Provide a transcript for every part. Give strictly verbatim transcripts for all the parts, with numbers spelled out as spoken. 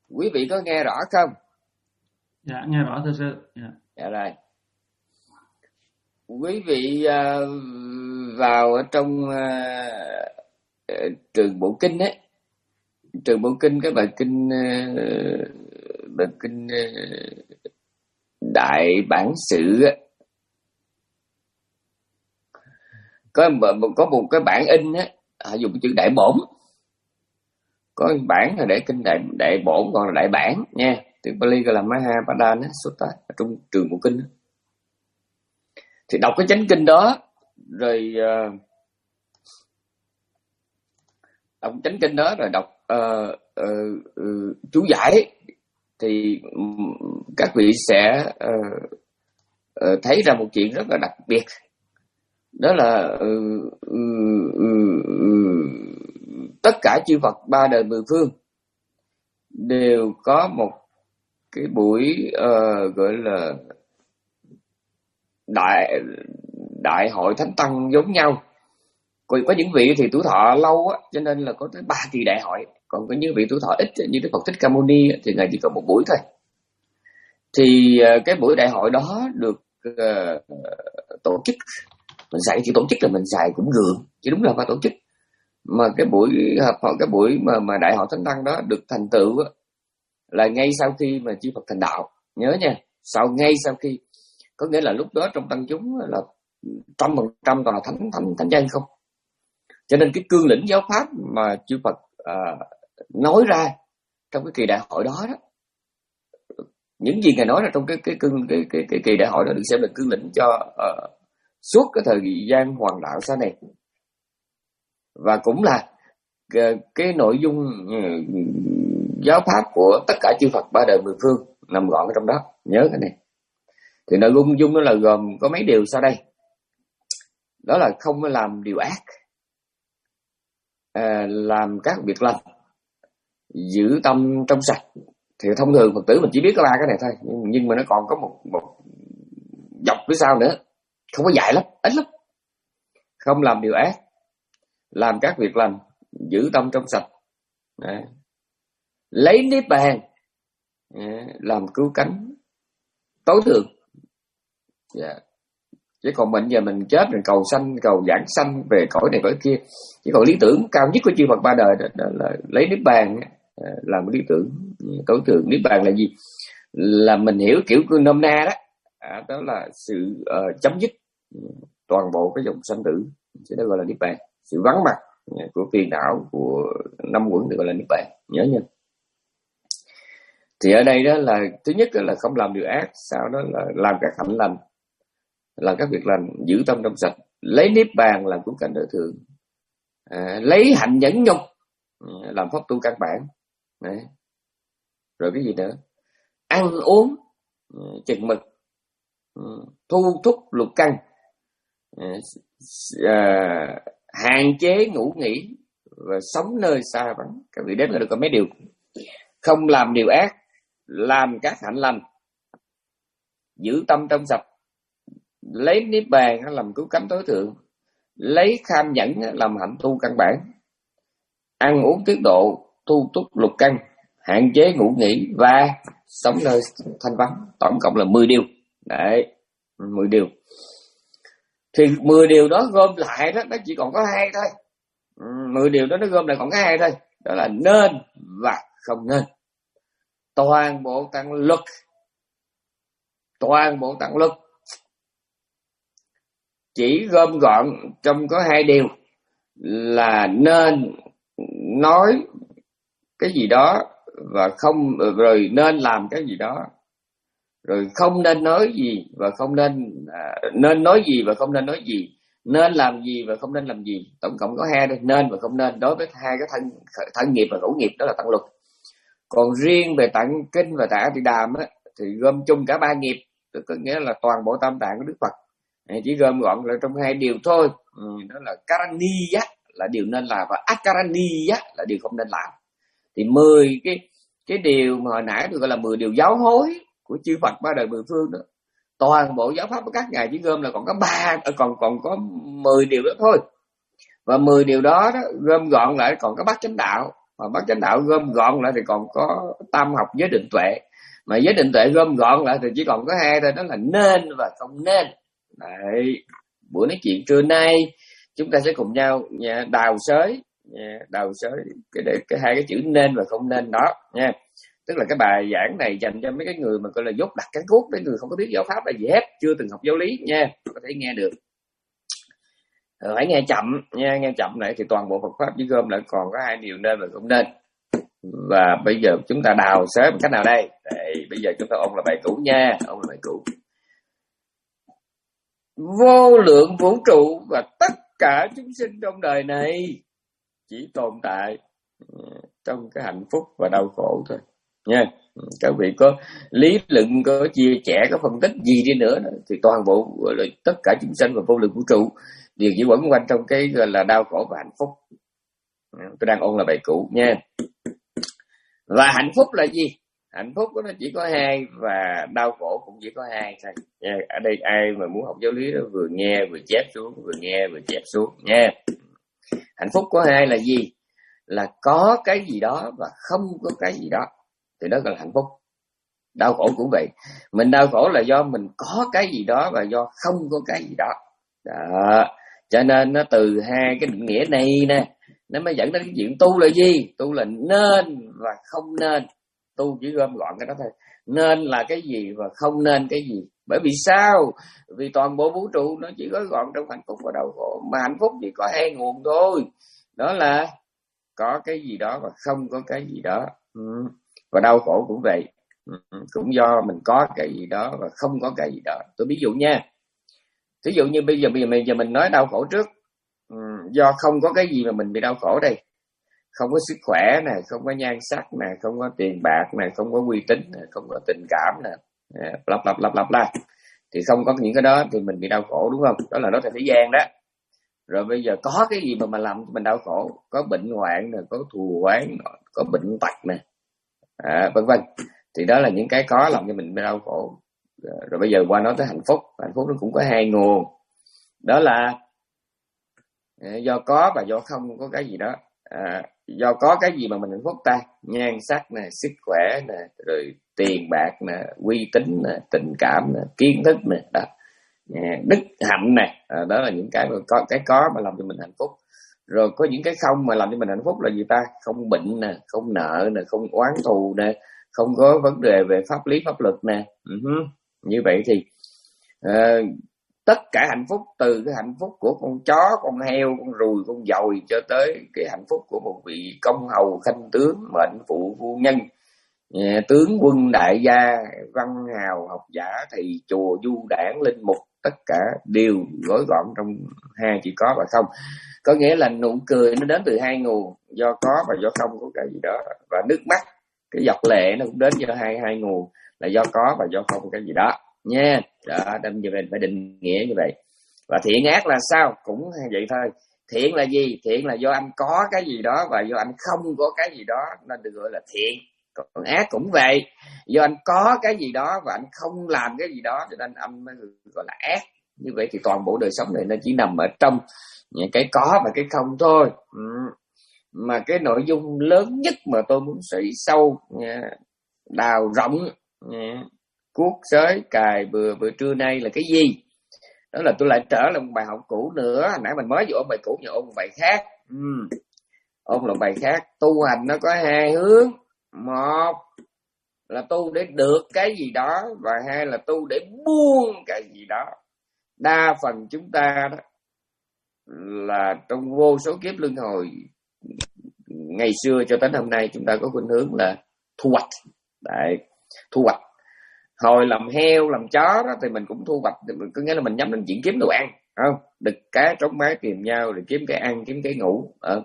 Quý vị có nghe rõ không? Dạ, nghe rõ thưa sư. Dạ. Dạ rồi. Quý vị uh, vào ở trong uh, trường bộ kinh ấy, trường bộ kinh cái bài kinh uh, bài kinh uh, Đại Bản Sự á, có một có một cái bản in á, họ dùng chữ đại bổn, có bản là để kinh đại đại bổn, còn là đại bản nha. Tiếng Pali gọi là Mahabharata Sutta ở trong trường bộ kinh á. Thì đọc cái chánh kinh đó rồi uh, đọc chánh kinh đó rồi đọc uh, uh, uh, chú giải thì um, các vị sẽ uh, uh, thấy ra một chuyện rất là đặc biệt. Đó là uh, uh, uh, uh, tất cả chư Phật ba đời mười phương đều có một cái buổi uh, gọi là đại đại hội thánh tăng giống nhau. Còn có những vị thì tuổi thọ lâu á, cho nên là có tới ba kỳ đại hội. Còn có những vị tuổi thọ ít như Đức Phật Thích Ca Mâu Ni thì ngài chỉ có một buổi thôi. Thì uh, cái buổi đại hội đó được uh, tổ chức. Mình dạy thì tổ chức là mình dạy cũng gượng, chứ đúng là phải tổ chức. Mà cái buổi cái buổi mà mà đại hội thánh tăng đó được thành tựu á, là ngay sau khi mà chư Phật thành đạo. Nhớ nha, sau ngay sau khi, có nghĩa là lúc đó trong tăng chúng là trăm phần trăm toàn là thánh thánh thánh nhân không. Cho nên cái cương lĩnh giáo pháp mà chư Phật à, nói ra trong cái kỳ đại hội đó đó, những gì ngài nói ra trong cái cái cương cái cái, cái kỳ đại hội đó được xem là cương lĩnh cho uh, suốt cái thời gian hoàng đạo sau này, và cũng là cái, cái nội dung uh, giáo pháp của tất cả chư Phật ba đời mười phương nằm gọn ở trong đó. Nhớ cái này. Thì nội dung dung đó là gồm có mấy điều sau đây. Đó là không làm điều ác, à, làm các việc lành, giữ tâm trong sạch. Thì thông thường Phật tử mình chỉ biết có ba cái này thôi, nhưng mà nó còn có một một dọc phía sau nữa, không có dài lắm, ít lắm. Không làm điều ác, làm các việc lành, giữ tâm trong sạch. Đấy. Lấy niết bàn làm cứu cánh tối thượng. Yeah. Chứ còn mình giờ mình chết mình cầu sanh, cầu giảng sanh về cõi này cõi kia. Chứ còn lý tưởng cao nhất của chư Phật ba đời đó, đó là lấy niết bàn làm lý tưởng tối thượng. Niết bàn là gì? Là mình hiểu kiểu cương nôm na đó, à, đó là sự uh, chấm dứt toàn bộ cái dòng sanh tử, chứ đó gọi là niết bàn. Sự vắng mặt của phiền não, của năm quẩn được gọi là niết bàn. Nhớ nha. Thì ở đây đó là thứ nhất đó là không làm điều ác, sau đó là làm các hạnh lành, làm các việc lành, giữ tâm trong sạch, lấy niết bàn làm cứu cánh tối thượng, à, lấy hạnh nhẫn nhục làm pháp tu căn bản. Đấy. Rồi cái gì nữa? Ăn uống chừng mực, thu thúc lục căn, à, hạn chế ngủ nghỉ và sống nơi xa vắng. Các vị đếm là được có mấy điều. Không làm điều ác, làm các hạnh lành, giữ tâm trong sạch, lấy niết bàn làm cứu cánh tối thượng, lấy kham nhẫn làm hạnh tu căn bản, ăn uống tiết độ, thu túc lục căn, hạn chế ngủ nghỉ và sống nơi thanh vắng. Tổng cộng là mười điều. Đấy, mười điều. Thì mười điều đó gom lại đó, nó chỉ còn có hai thôi. mười điều đó nó gom lại còn có hai thôi. Đó là nên và không nên. Toàn bộ tăng luật, toàn bộ tăng luật chỉ gom gọn trong có hai điều là nên nói cái gì đó và không, rồi nên làm cái gì đó, rồi không nên nói gì và không nên à, nên nói gì và không nên nói gì, nên làm gì và không nên làm gì. Tổng cộng có hai thôi, nên và không nên, đối với hai cái thân thân nghiệp và khẩu nghiệp, đó là tặng luật. Còn riêng về tặng kinh và tạng A Tỳ Đàm á, thì gom chung cả ba nghiệp, tức có nghĩa là toàn bộ tam tạng của Đức Phật, chỉ gom gọn là trong hai điều thôi. Ừ, đó là Karaniya là điều nên làm và Akaraniya là điều không nên làm. Thì mười cái cái điều mà hồi nãy tôi gọi là mười điều giáo hối của chư Phật ba đời mười phương đó, toàn bộ giáo pháp của các ngài chỉ gom là còn có ba, còn còn có mười điều đó thôi. Và mười điều đó, đó gom gọn lại còn có bát chánh đạo, Mà bát chánh đạo gom gọn lại thì còn có tam học giới định tuệ, mà giới định tuệ gom gọn lại thì chỉ còn có hai thôi, đó là nên và không nên. Đấy, buổi nói chuyện trưa nay chúng ta sẽ cùng nhau nha, đào xới nha, đào xới cái, cái, cái hai cái chữ nên và không nên đó nha. Tức là cái bài giảng này dành cho mấy cái người mà gọi là dốt đặt cán cuốc, mấy người không có biết giáo pháp là gì hết, chưa từng học giáo lý nha, có thể nghe được. Rồi phải nghe chậm nha, nghe chậm lại thì toàn bộ Phật pháp chỉ gom lại còn có hai điều nên và không nên. Và bây giờ chúng ta đào xới bằng cách nào đây? Đây, bây giờ chúng ta ôn là bài cũ nha, ôn là bài cũ. Vô lượng vũ trụ và tất cả chúng sinh trong đời này chỉ tồn tại trong cái hạnh phúc và đau khổ thôi nha. Các vị có lý luận, có chia sẻ, có phân tích gì đi nữa thì toàn bộ là tất cả chúng sinh và vô lượng vũ trụ đều chỉ quẩn quanh trong cái gọi là đau khổ và hạnh phúc. Tôi đang ôn là bài cũ nha. Và hạnh phúc là gì? Hạnh phúc nó chỉ có hai và đau khổ cũng chỉ có hai thôi. Nha. Ở đây ai mà muốn học giáo lý đó vừa nghe vừa chép xuống, vừa nghe vừa chép xuống nha. Hạnh phúc có hai là gì? Là có cái gì đó và không có cái gì đó, thì đó gọi là hạnh phúc. Đau khổ cũng vậy, mình đau khổ là do mình có cái gì đó và do không có cái gì đó. Đó, cho nên nó từ hai cái định nghĩa này nè, nó mới dẫn đến cái chuyện tu là gì? Tu là nên và không nên. Tu chỉ gom gọn cái đó thôi. Nên là cái gì và không nên cái gì. Bởi vì sao? Vì toàn bộ vũ trụ nó chỉ gói gọn trong hạnh phúc và đau khổ. Mà hạnh phúc chỉ có hai nguồn thôi, đó là có cái gì đó và không có cái gì đó. Ừ. Và đau khổ cũng vậy, ừ. Cũng do mình có cái gì đó và không có cái gì đó. Tôi ví dụ nha. Ví dụ như bây giờ bây giờ mình, giờ mình nói đau khổ trước. Ừ. Do không có cái gì mà mình bị đau khổ đây. Không có sức khỏe nè, không có nhan sắc nè, không có tiền bạc nè, không có uy tín nè, không có tình cảm nè, lặp lặp lặp lặp la. Thì không có những cái đó thì mình bị đau khổ, đúng không? Đó là nói theo thế gian đó. Rồi bây giờ có cái gì mà mình làm cho mình đau khổ? Có bệnh hoạn nè, có thù oán, có bệnh tật nè, à, vân vân. Thì đó là những cái có làm cho mình bị đau khổ. Rồi bây giờ qua nói tới hạnh phúc. Hạnh phúc nó cũng có hai nguồn. Đó là do có và do không có cái gì đó. À, do có cái gì mà mình hạnh phúc ta? Nhan sắc nè, sức khỏe nè, rồi tiền bạc nè, uy tín nè, tình cảm nè, kiến thức nè, đó, đức hạnh nè, à, đó là những cái mà có, cái có mà làm cho mình hạnh phúc. Rồi có những cái không mà làm cho mình hạnh phúc là gì ta? Không bệnh nè, không nợ nè, không oán thù nè, không có vấn đề về pháp lý pháp luật nè. Uh-huh. Như vậy thì uh, tất cả hạnh phúc, từ cái hạnh phúc của con chó, con heo, con ruồi, con dồi cho tới cái hạnh phúc của một vị công hầu, khanh tướng, mệnh phụ, phu nhân, tướng quân, đại gia, văn hào, học giả, thầy chùa, du đảng, linh mục, tất cả đều gói gọn trong hai chữ có và không. Có nghĩa là nụ cười nó đến từ hai nguồn, do có và do không có cái gì đó. Và nước mắt, cái giọt lệ nó cũng đến do hai hai nguồn, là do có và do không cái gì đó nha. Đó, đâm như vậy phải định nghĩa như vậy. Và thiện ác là sao? Cũng vậy thôi. Thiện là gì? Thiện là do anh có cái gì đó và do anh không có cái gì đó nên được gọi là thiện. Còn ác cũng vậy, do anh có cái gì đó và anh không làm cái gì đó cho nên anh mới gọi là ác. Như vậy thì toàn bộ đời sống này nó chỉ nằm ở trong những cái có và cái không thôi. Ừ. Mà cái nội dung lớn nhất mà tôi muốn sỉ sâu, đào rộng, cuốc xới cài bừa bữa trưa nay là cái gì? Đó là tôi lại trở lại một bài học cũ nữa. Hồi nãy mình mới vừa ôn bài cũ, giờ ôn một bài khác. Ừ. Ôn một bài khác. Tu hành nó có hai hướng. Một là tu để được cái gì đó, và hai là tu để buông cái gì đó. Đa phần chúng ta đó là trong vô số kiếp luân hồi ngày xưa cho đến hôm nay, chúng ta có khuynh hướng là thu hoạch. Đấy, thu hoạch. Hồi làm heo, làm chó đó thì mình cũng thu hoạch, có nghĩa là mình nhắm đến chuyện kiếm đồ ăn, không? Đực cá trống mái tìm nhau để kiếm cái ăn, kiếm cái ngủ. Ờ.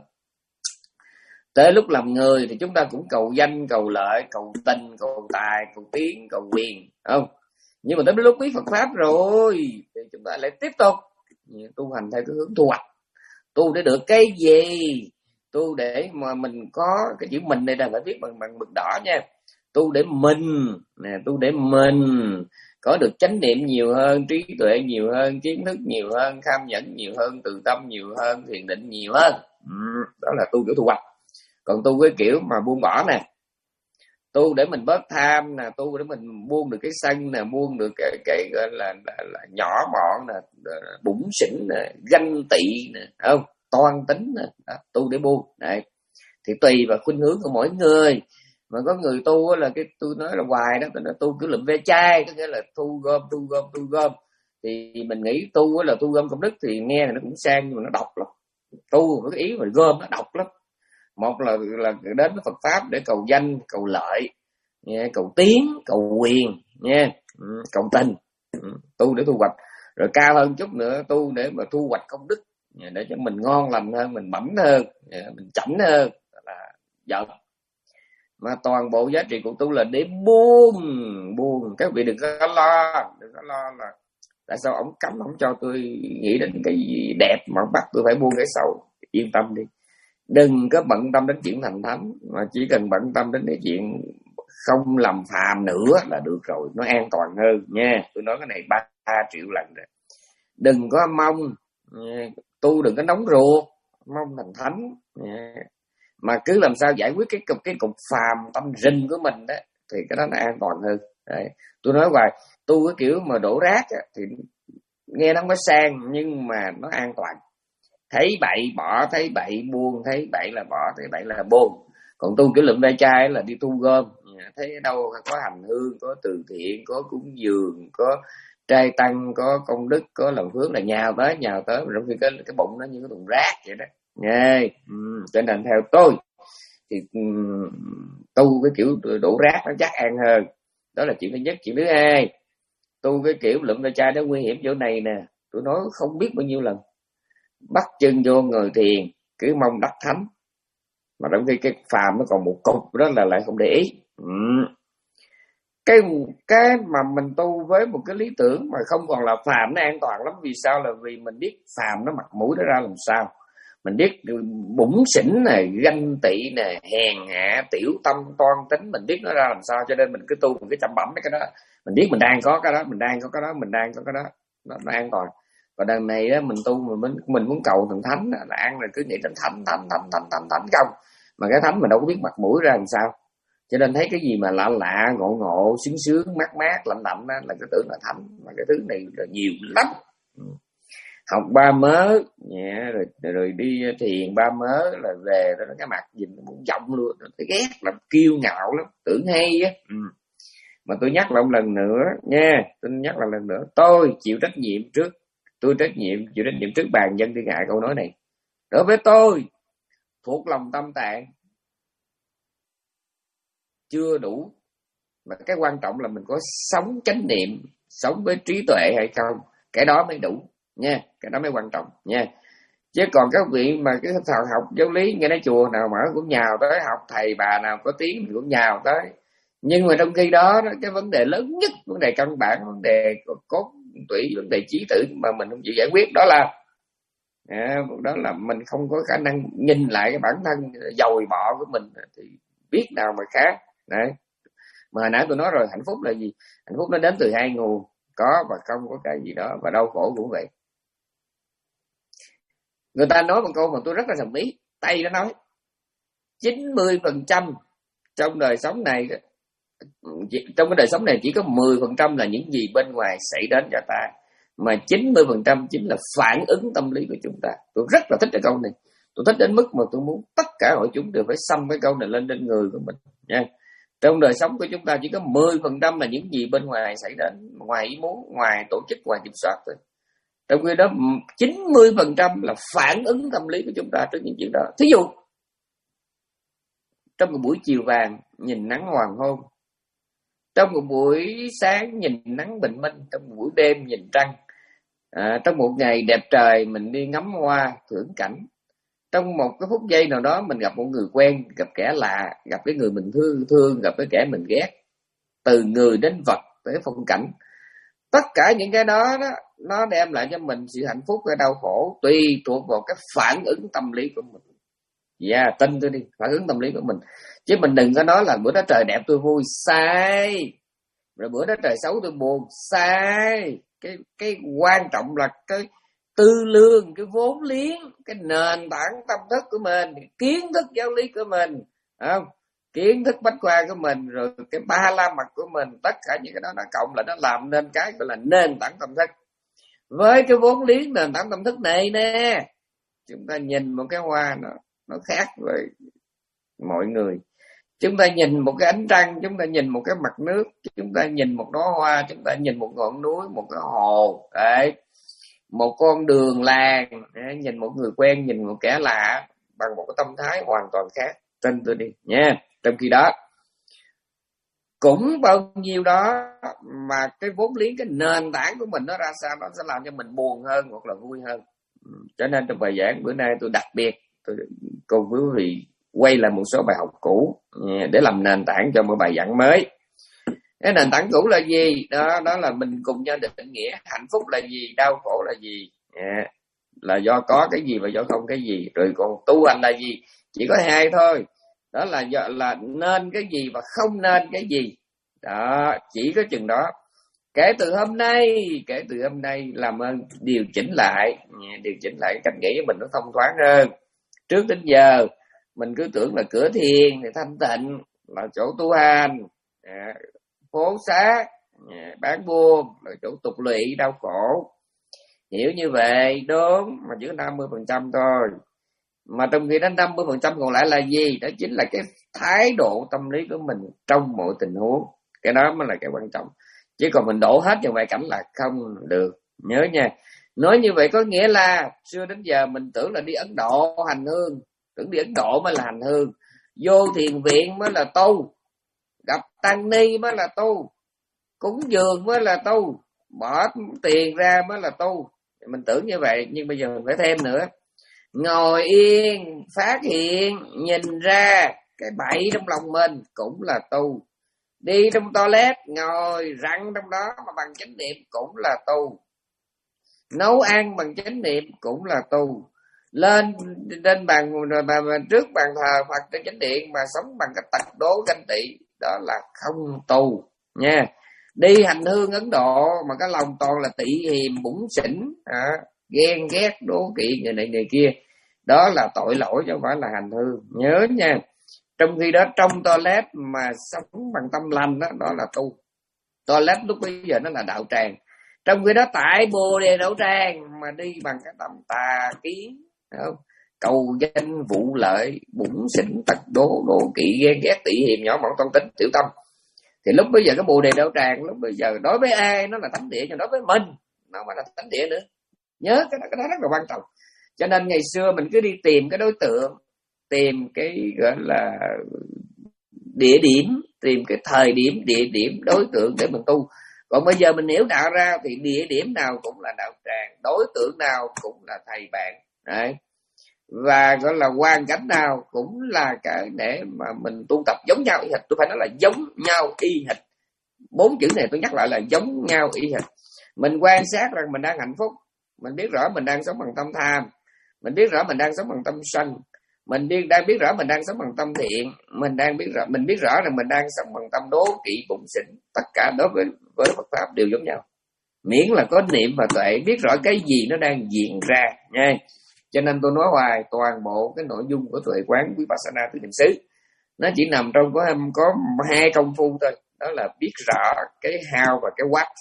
Tới lúc làm người thì chúng ta cũng cầu danh, cầu lợi, cầu tình, cầu tài, cầu tiếng, cầu quyền, không? Nhưng mà tới lúc biết Phật pháp rồi thì chúng ta lại tiếp tục tu hành theo cái hướng thu hoạch. Tu để được cái gì? Tu để mà mình có cái chữ mình đây là phải viết bằng bằng mực đỏ nha. Tu để mình nè, tu để mình có được chánh niệm nhiều hơn, trí tuệ nhiều hơn, kiến thức nhiều hơn, kham nhẫn nhiều hơn, từ tâm nhiều hơn, thiền định nhiều hơn. Ừ, đó là tu kiểu thu hoạch. Còn tu cái kiểu mà buông bỏ nè, tu để mình bớt tham nè, tu để mình buông được cái sân nè, buông được cái, cái gọi là, là, là nhỏ mọn nè, bủn xỉn nè, ganh tị nè, không, toan tính nè, đó, tu để buông. Đấy. Thì tùy vào khuynh hướng của mỗi người. Mà có người tu là cái tôi nói là hoài đó, tôi nói tu kiểu lụm ve chai, có nghĩa là thu gom thu gom thu gom. Thì mình nghĩ tu là tu gom công đức thì nghe nó cũng sang, nhưng mà nó độc lắm. Tu có cái ý mà gom nó độc lắm. Một là là đến với Phật pháp để cầu danh, cầu lợi, nha, cầu tiến, cầu quyền, nha, cầu tình. Tu để thu hoạch. Rồi cao hơn chút nữa, tu để mà thu hoạch công đức, để cho mình ngon lành hơn, mình mảnh hơn, mình chảnh hơn, là giận. Mà toàn bộ giá trị của tu là để buông, buông. Các vị đừng có lo, đừng có lo là tại sao ông cấm ông cho tôi nghĩ đến cái gì đẹp mà bắt tôi phải buông cái xấu. Yên tâm đi, đừng có bận tâm đến chuyện thành thánh, mà chỉ cần bận tâm đến cái chuyện không làm phàm nữa là được rồi, nó an toàn hơn nha. Tôi nói cái này ba triệu lần rồi. Đừng có mong tu, đừng có nóng ruột mong thành thánh, mà cứ làm sao giải quyết cái cục cái cục phàm tâm rình của mình đó, thì cái đó nó an toàn hơn. Đấy. Tôi nói hoài, tu cái kiểu mà đổ rác á, thì nghe nó không có sang, nhưng mà nó an toàn. Thấy bậy bỏ, thấy bậy buông, thấy bậy là bỏ, thấy bậy là buông. Còn tu kiểu lụm ve chai là đi thu gom, thấy đâu có hành hương, có từ thiện, có cúng dường, có trai tăng, có công đức, có làm phước là nhào tới nhào tới, trong khi cái cái bụng nó như cái thùng rác vậy đó. Nghe, ừ, cho nên theo tôi thì um, tu cái kiểu đổ rác nó chắc ăn hơn. Đó là chuyện thứ nhất. Chuyện thứ hai, tu cái kiểu lụm ve chai nó nguy hiểm chỗ này nè. Tôi nói không biết bao nhiêu lần, bắt chân vô ngồi thiền cứ mong đắc thánh, mà trong khi cái phàm nó còn một cục đó là lại không để ý. Ừ. Cái cái mà mình tu với một cái lý tưởng mà không còn là phàm nó an toàn lắm. Vì sao? Là vì mình biết phàm nó mặt mũi nó ra làm sao, mình biết bủn xỉn này, ganh tị này, hèn hạ, tiểu tâm, toan tính, mình biết nó ra làm sao. Cho nên mình cứ tu, mình cứ chăm bẩm cái đó, mình biết mình đang có cái đó, mình đang có cái đó, mình đang có cái đó, nó, nó an toàn. Và đằng này đó, mình tu mình mình, mình muốn cầu thần thánh là ăn rồi cứ nghĩ đến thánh thánh thánh thánh thánh thánh không, mà cái thánh mình đâu có biết mặt mũi ra làm sao. Cho nên thấy cái gì mà lạ lạ, ngộ ngộ, sướng sướng, mát mát, lạnh lạnh đó, là cái tưởng là thánh. Mà cái thứ này là nhiều lắm. Học ba mớ, yeah, rồi, rồi rồi đi thiền ba mớ là về đó, cái mặt nhìn muốn giọng luôn, thấy ghét lắm, kiêu ngạo lắm, tưởng hay á. Ừ. Mà tôi nhắc lại một lần nữa nha, tôi nhắc lại lần nữa, tôi chịu trách nhiệm trước, tôi trách nhiệm chịu trách nhiệm trước bàn dân thiên hạ câu nói này. Đối với tôi, thuộc lòng tâm tạng chưa đủ, mà cái quan trọng là mình có sống chánh niệm, sống với trí tuệ hay không, cái đó mới đủ nha, cái đó mới quan trọng nha. Chứ còn các vị mà cái thằng học giáo lý nghe nói chùa nào mở cũng nhào tới, học thầy bà nào có tiếng cũng nhào tới. Nhưng mà trong khi đó, cái vấn đề lớn nhất, vấn đề căn bản, vấn đề cốt tủy, vấn đề chí tử mà mình không chịu giải quyết, đó là à, đó là mình không có khả năng nhìn lại cái bản thân dồi bọ của mình thì biết nào mà khác. Đấy. Mà hồi nãy tôi nói rồi, hạnh phúc là gì? Hạnh phúc nó đến từ hai nguồn, có và không có cái gì đó, và đau khổ cũng vậy. Người ta nói một câu mà tôi rất là đồng ý, Tây nó nói chín mươi phần trăm trong đời sống này, trong cái đời sống này chỉ có mười phần trăm là những gì bên ngoài xảy đến cho ta, mà chín mươi phần trăm chính là phản ứng tâm lý của chúng ta. Tôi rất là thích cái câu này, tôi thích đến mức mà tôi muốn tất cả hội chúng đều phải xăm cái câu này lên trên người của mình nha. Trong đời sống của chúng ta chỉ có mười phần trăm là những gì bên ngoài xảy đến, ngoài ý muốn, ngoài tổ chức, ngoài kiểm soát thôi. Trong khi đó chín mươi phần trăm là phản ứng tâm lý của chúng ta trước những chuyện đó. Thí dụ trong một buổi chiều vàng nhìn nắng hoàng hôn, trong một buổi sáng nhìn nắng bình minh, trong một buổi đêm nhìn trăng, à, trong một ngày đẹp trời mình đi ngắm hoa thưởng cảnh, trong một cái phút giây nào đó mình gặp một người quen, gặp kẻ lạ, gặp cái người mình thương thương, gặp cái kẻ mình ghét, từ người đến vật tới phong cảnh, tất cả những cái đó, đó nó đem lại cho mình sự hạnh phúc hay đau khổ tùy thuộc vào cái phản ứng tâm lý của mình. Dạ, yeah, tin tôi đi, phản ứng tâm lý của mình. Chứ mình đừng có nói là bữa đó trời đẹp tôi vui, sai. Rồi bữa đó trời xấu tôi buồn, sai. Cái cái quan trọng là cái tư lương, cái vốn liếng, cái nền tảng tâm thức của mình, kiến thức giáo lý của mình, không? Kiến thức bách khoa của mình, rồi cái ba la mật của mình, tất cả những cái đó nó cộng là nó làm nên cái gọi là nền tảng tâm thức. Với cái vốn liếng nền tảng tâm thức này nè, chúng ta nhìn một cái hoa nó nó khác với mọi người. Chúng ta nhìn một cái ánh trăng, chúng ta nhìn một cái mặt nước, chúng ta nhìn một đóa hoa, chúng ta nhìn một ngọn núi, một cái hồ, đấy, một con đường làng, đấy, nhìn một người quen, nhìn một kẻ lạ bằng một cái tâm thái hoàn toàn khác. Tin tôi đi nha. Trong khi đó cũng bao nhiêu đó mà cái vốn liếng, cái nền tảng của mình nó ra sao, nó sẽ làm cho mình buồn hơn hoặc là vui hơn. Cho nên trong bài giảng bữa nay tôi đặc biệt tôi cùng quý vị quay lại một số bài học cũ để làm nền tảng cho một bài giảng mới. Cái nền tảng cũ là gì? Đó, đó là mình cùng nhau định nghĩa hạnh phúc là gì, đau khổ là gì, à, là do có cái gì và do không cái gì. Rồi còn tu hành là gì? Chỉ có hai thôi. Đó là do, là nên cái gì và không nên cái gì. Đó, chỉ có chừng đó. Kể từ hôm nay, kể từ hôm nay làm ơn điều chỉnh lại, điều chỉnh lại cách nghĩ của mình nó thông thoáng hơn. Trước đến giờ mình cứ tưởng là cửa thiền thì thanh tịnh, là chỗ tu hành, à, phố xá, à, bán buôn là chỗ tục lụy đau khổ. Hiểu như vậy đúng, mà chỉ có năm mươi phần trăm thôi. Mà trong khi đó năm mươi phần trăm còn lại là gì? Đó chính là cái thái độ tâm lý của mình trong mọi tình huống. Cái đó mới là cái quan trọng. Chứ còn mình đổ hết vào ngoại cảnh là không được. Nhớ nha. Nói như vậy có nghĩa là xưa đến giờ mình tưởng là đi Ấn Độ hành hương, tưởng đi Ấn Độ mới là hành hương, vô thiền viện mới là tu, gặp tăng ni mới là tu, cúng dường mới là tu, bỏ tiền ra mới là tu. Mình tưởng như vậy, nhưng bây giờ mình phải thêm nữa. Ngồi yên, phát hiện, nhìn ra cái bậy trong lòng mình cũng là tu. Đi trong toilet, ngồi răng trong đó mà bằng chánh niệm cũng là tu. Nấu ăn bằng chánh niệm cũng là tu. Lên trên bàn trước bàn thờ Phật trên chánh điện mà sống bằng cái tật đố ganh tị, đó là không tu nha. Đi hành hương Ấn Độ mà cái lòng toàn là tị hiềm bủn xỉn, à, ghen ghét đố kỵ người này người kia, đó là tội lỗi chứ không phải là hành hương. Nhớ nha. Trong khi đó trong toilet mà sống bằng tâm lành, đó, đó là tu. Toilet lúc bây giờ nó là đạo tràng. Trong khi đó tại Bồ Đề Đậu Tràng mà đi bằng cái tâm tà kiến, không? Cầu danh vụ lợi, bủn xỉn tật đố đố kỵ ghen ghét tị hiềm nhỏ mọn toan tính tiểu tâm, thì lúc bây giờ cái Bồ Đề Đậu Tràng lúc bây giờ đối với ai nó là thánh địa, nhưng đối với mình nó mà là thánh địa nữa. Nhớ cái đó, cái đó rất là quan trọng. Cho nên ngày xưa mình cứ đi tìm cái đối tượng, tìm cái gọi là địa điểm, tìm cái thời điểm, địa điểm, đối tượng để mình tu. Còn bây giờ mình hiểu đạo ra thì địa điểm nào cũng là đạo tràng, đối tượng nào cũng là thầy bạn. Đấy. Và gọi là hoàn cảnh nào cũng là cái để mà mình tu tập giống nhau y hệt. Tôi phải nói là giống nhau y hệt. Bốn chữ này tôi nhắc lại là giống nhau y hệt. Mình quan sát rằng mình đang hạnh phúc, mình biết rõ mình đang sống bằng tâm tham, mình biết rõ mình đang sống bằng tâm sân, mình đang biết rõ mình đang sống bằng tâm thiện, mình đang biết rõ mình biết rõ rằng mình đang sống bằng tâm đố kỵ bủn xỉn. Tất cả đối với với Phật pháp đều giống nhau, miễn là có niệm và tuệ, biết rõ cái gì nó đang diễn ra nha. Cho nên tôi nói hoài, toàn bộ cái nội dung của tuệ quán Vipassana tứ niệm xứ nó chỉ nằm trong có có hai công phu thôi, đó là biết rõ cái how và cái what.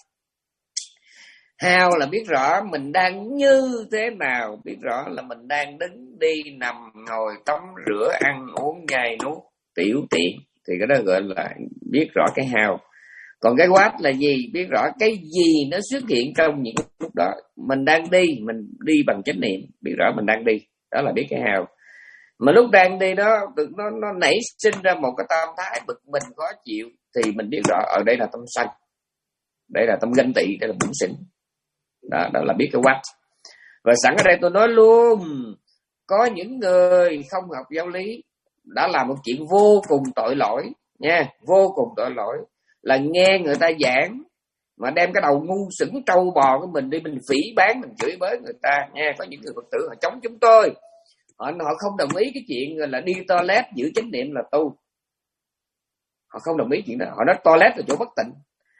How là biết rõ mình đang như thế nào, biết rõ là mình đang đứng đi nằm ngồi tắm rửa ăn uống nhai nuốt tiểu tiện, thì cái đó gọi là biết rõ cái how. Còn cái what là gì? Biết rõ cái gì nó xuất hiện trong những lúc đó. Mình đang đi, mình đi bằng chánh niệm, biết rõ mình đang đi, đó là biết cái how. Mà lúc đang đi đó nó, nó nảy sinh ra một cái tâm thái bực mình khó chịu, thì mình biết rõ ở đây là tâm sân, đây là tâm ganh tị, đây là bủn xỉn. Đó, đó là biết cái what. Và sẵn ở đây tôi nói luôn, có những người không học giáo lý đã làm một chuyện vô cùng tội lỗi nha, vô cùng tội lỗi, là nghe người ta giảng mà đem cái đầu ngu xuẩn trâu bò của mình đi mình phỉ báng, mình chửi bới người ta nha. Có những người Phật tử họ chống chúng tôi, họ họ không đồng ý cái chuyện là đi toilet giữ chánh niệm là tu, họ không đồng ý chuyện đó. Họ nói toilet là chỗ bất tịnh.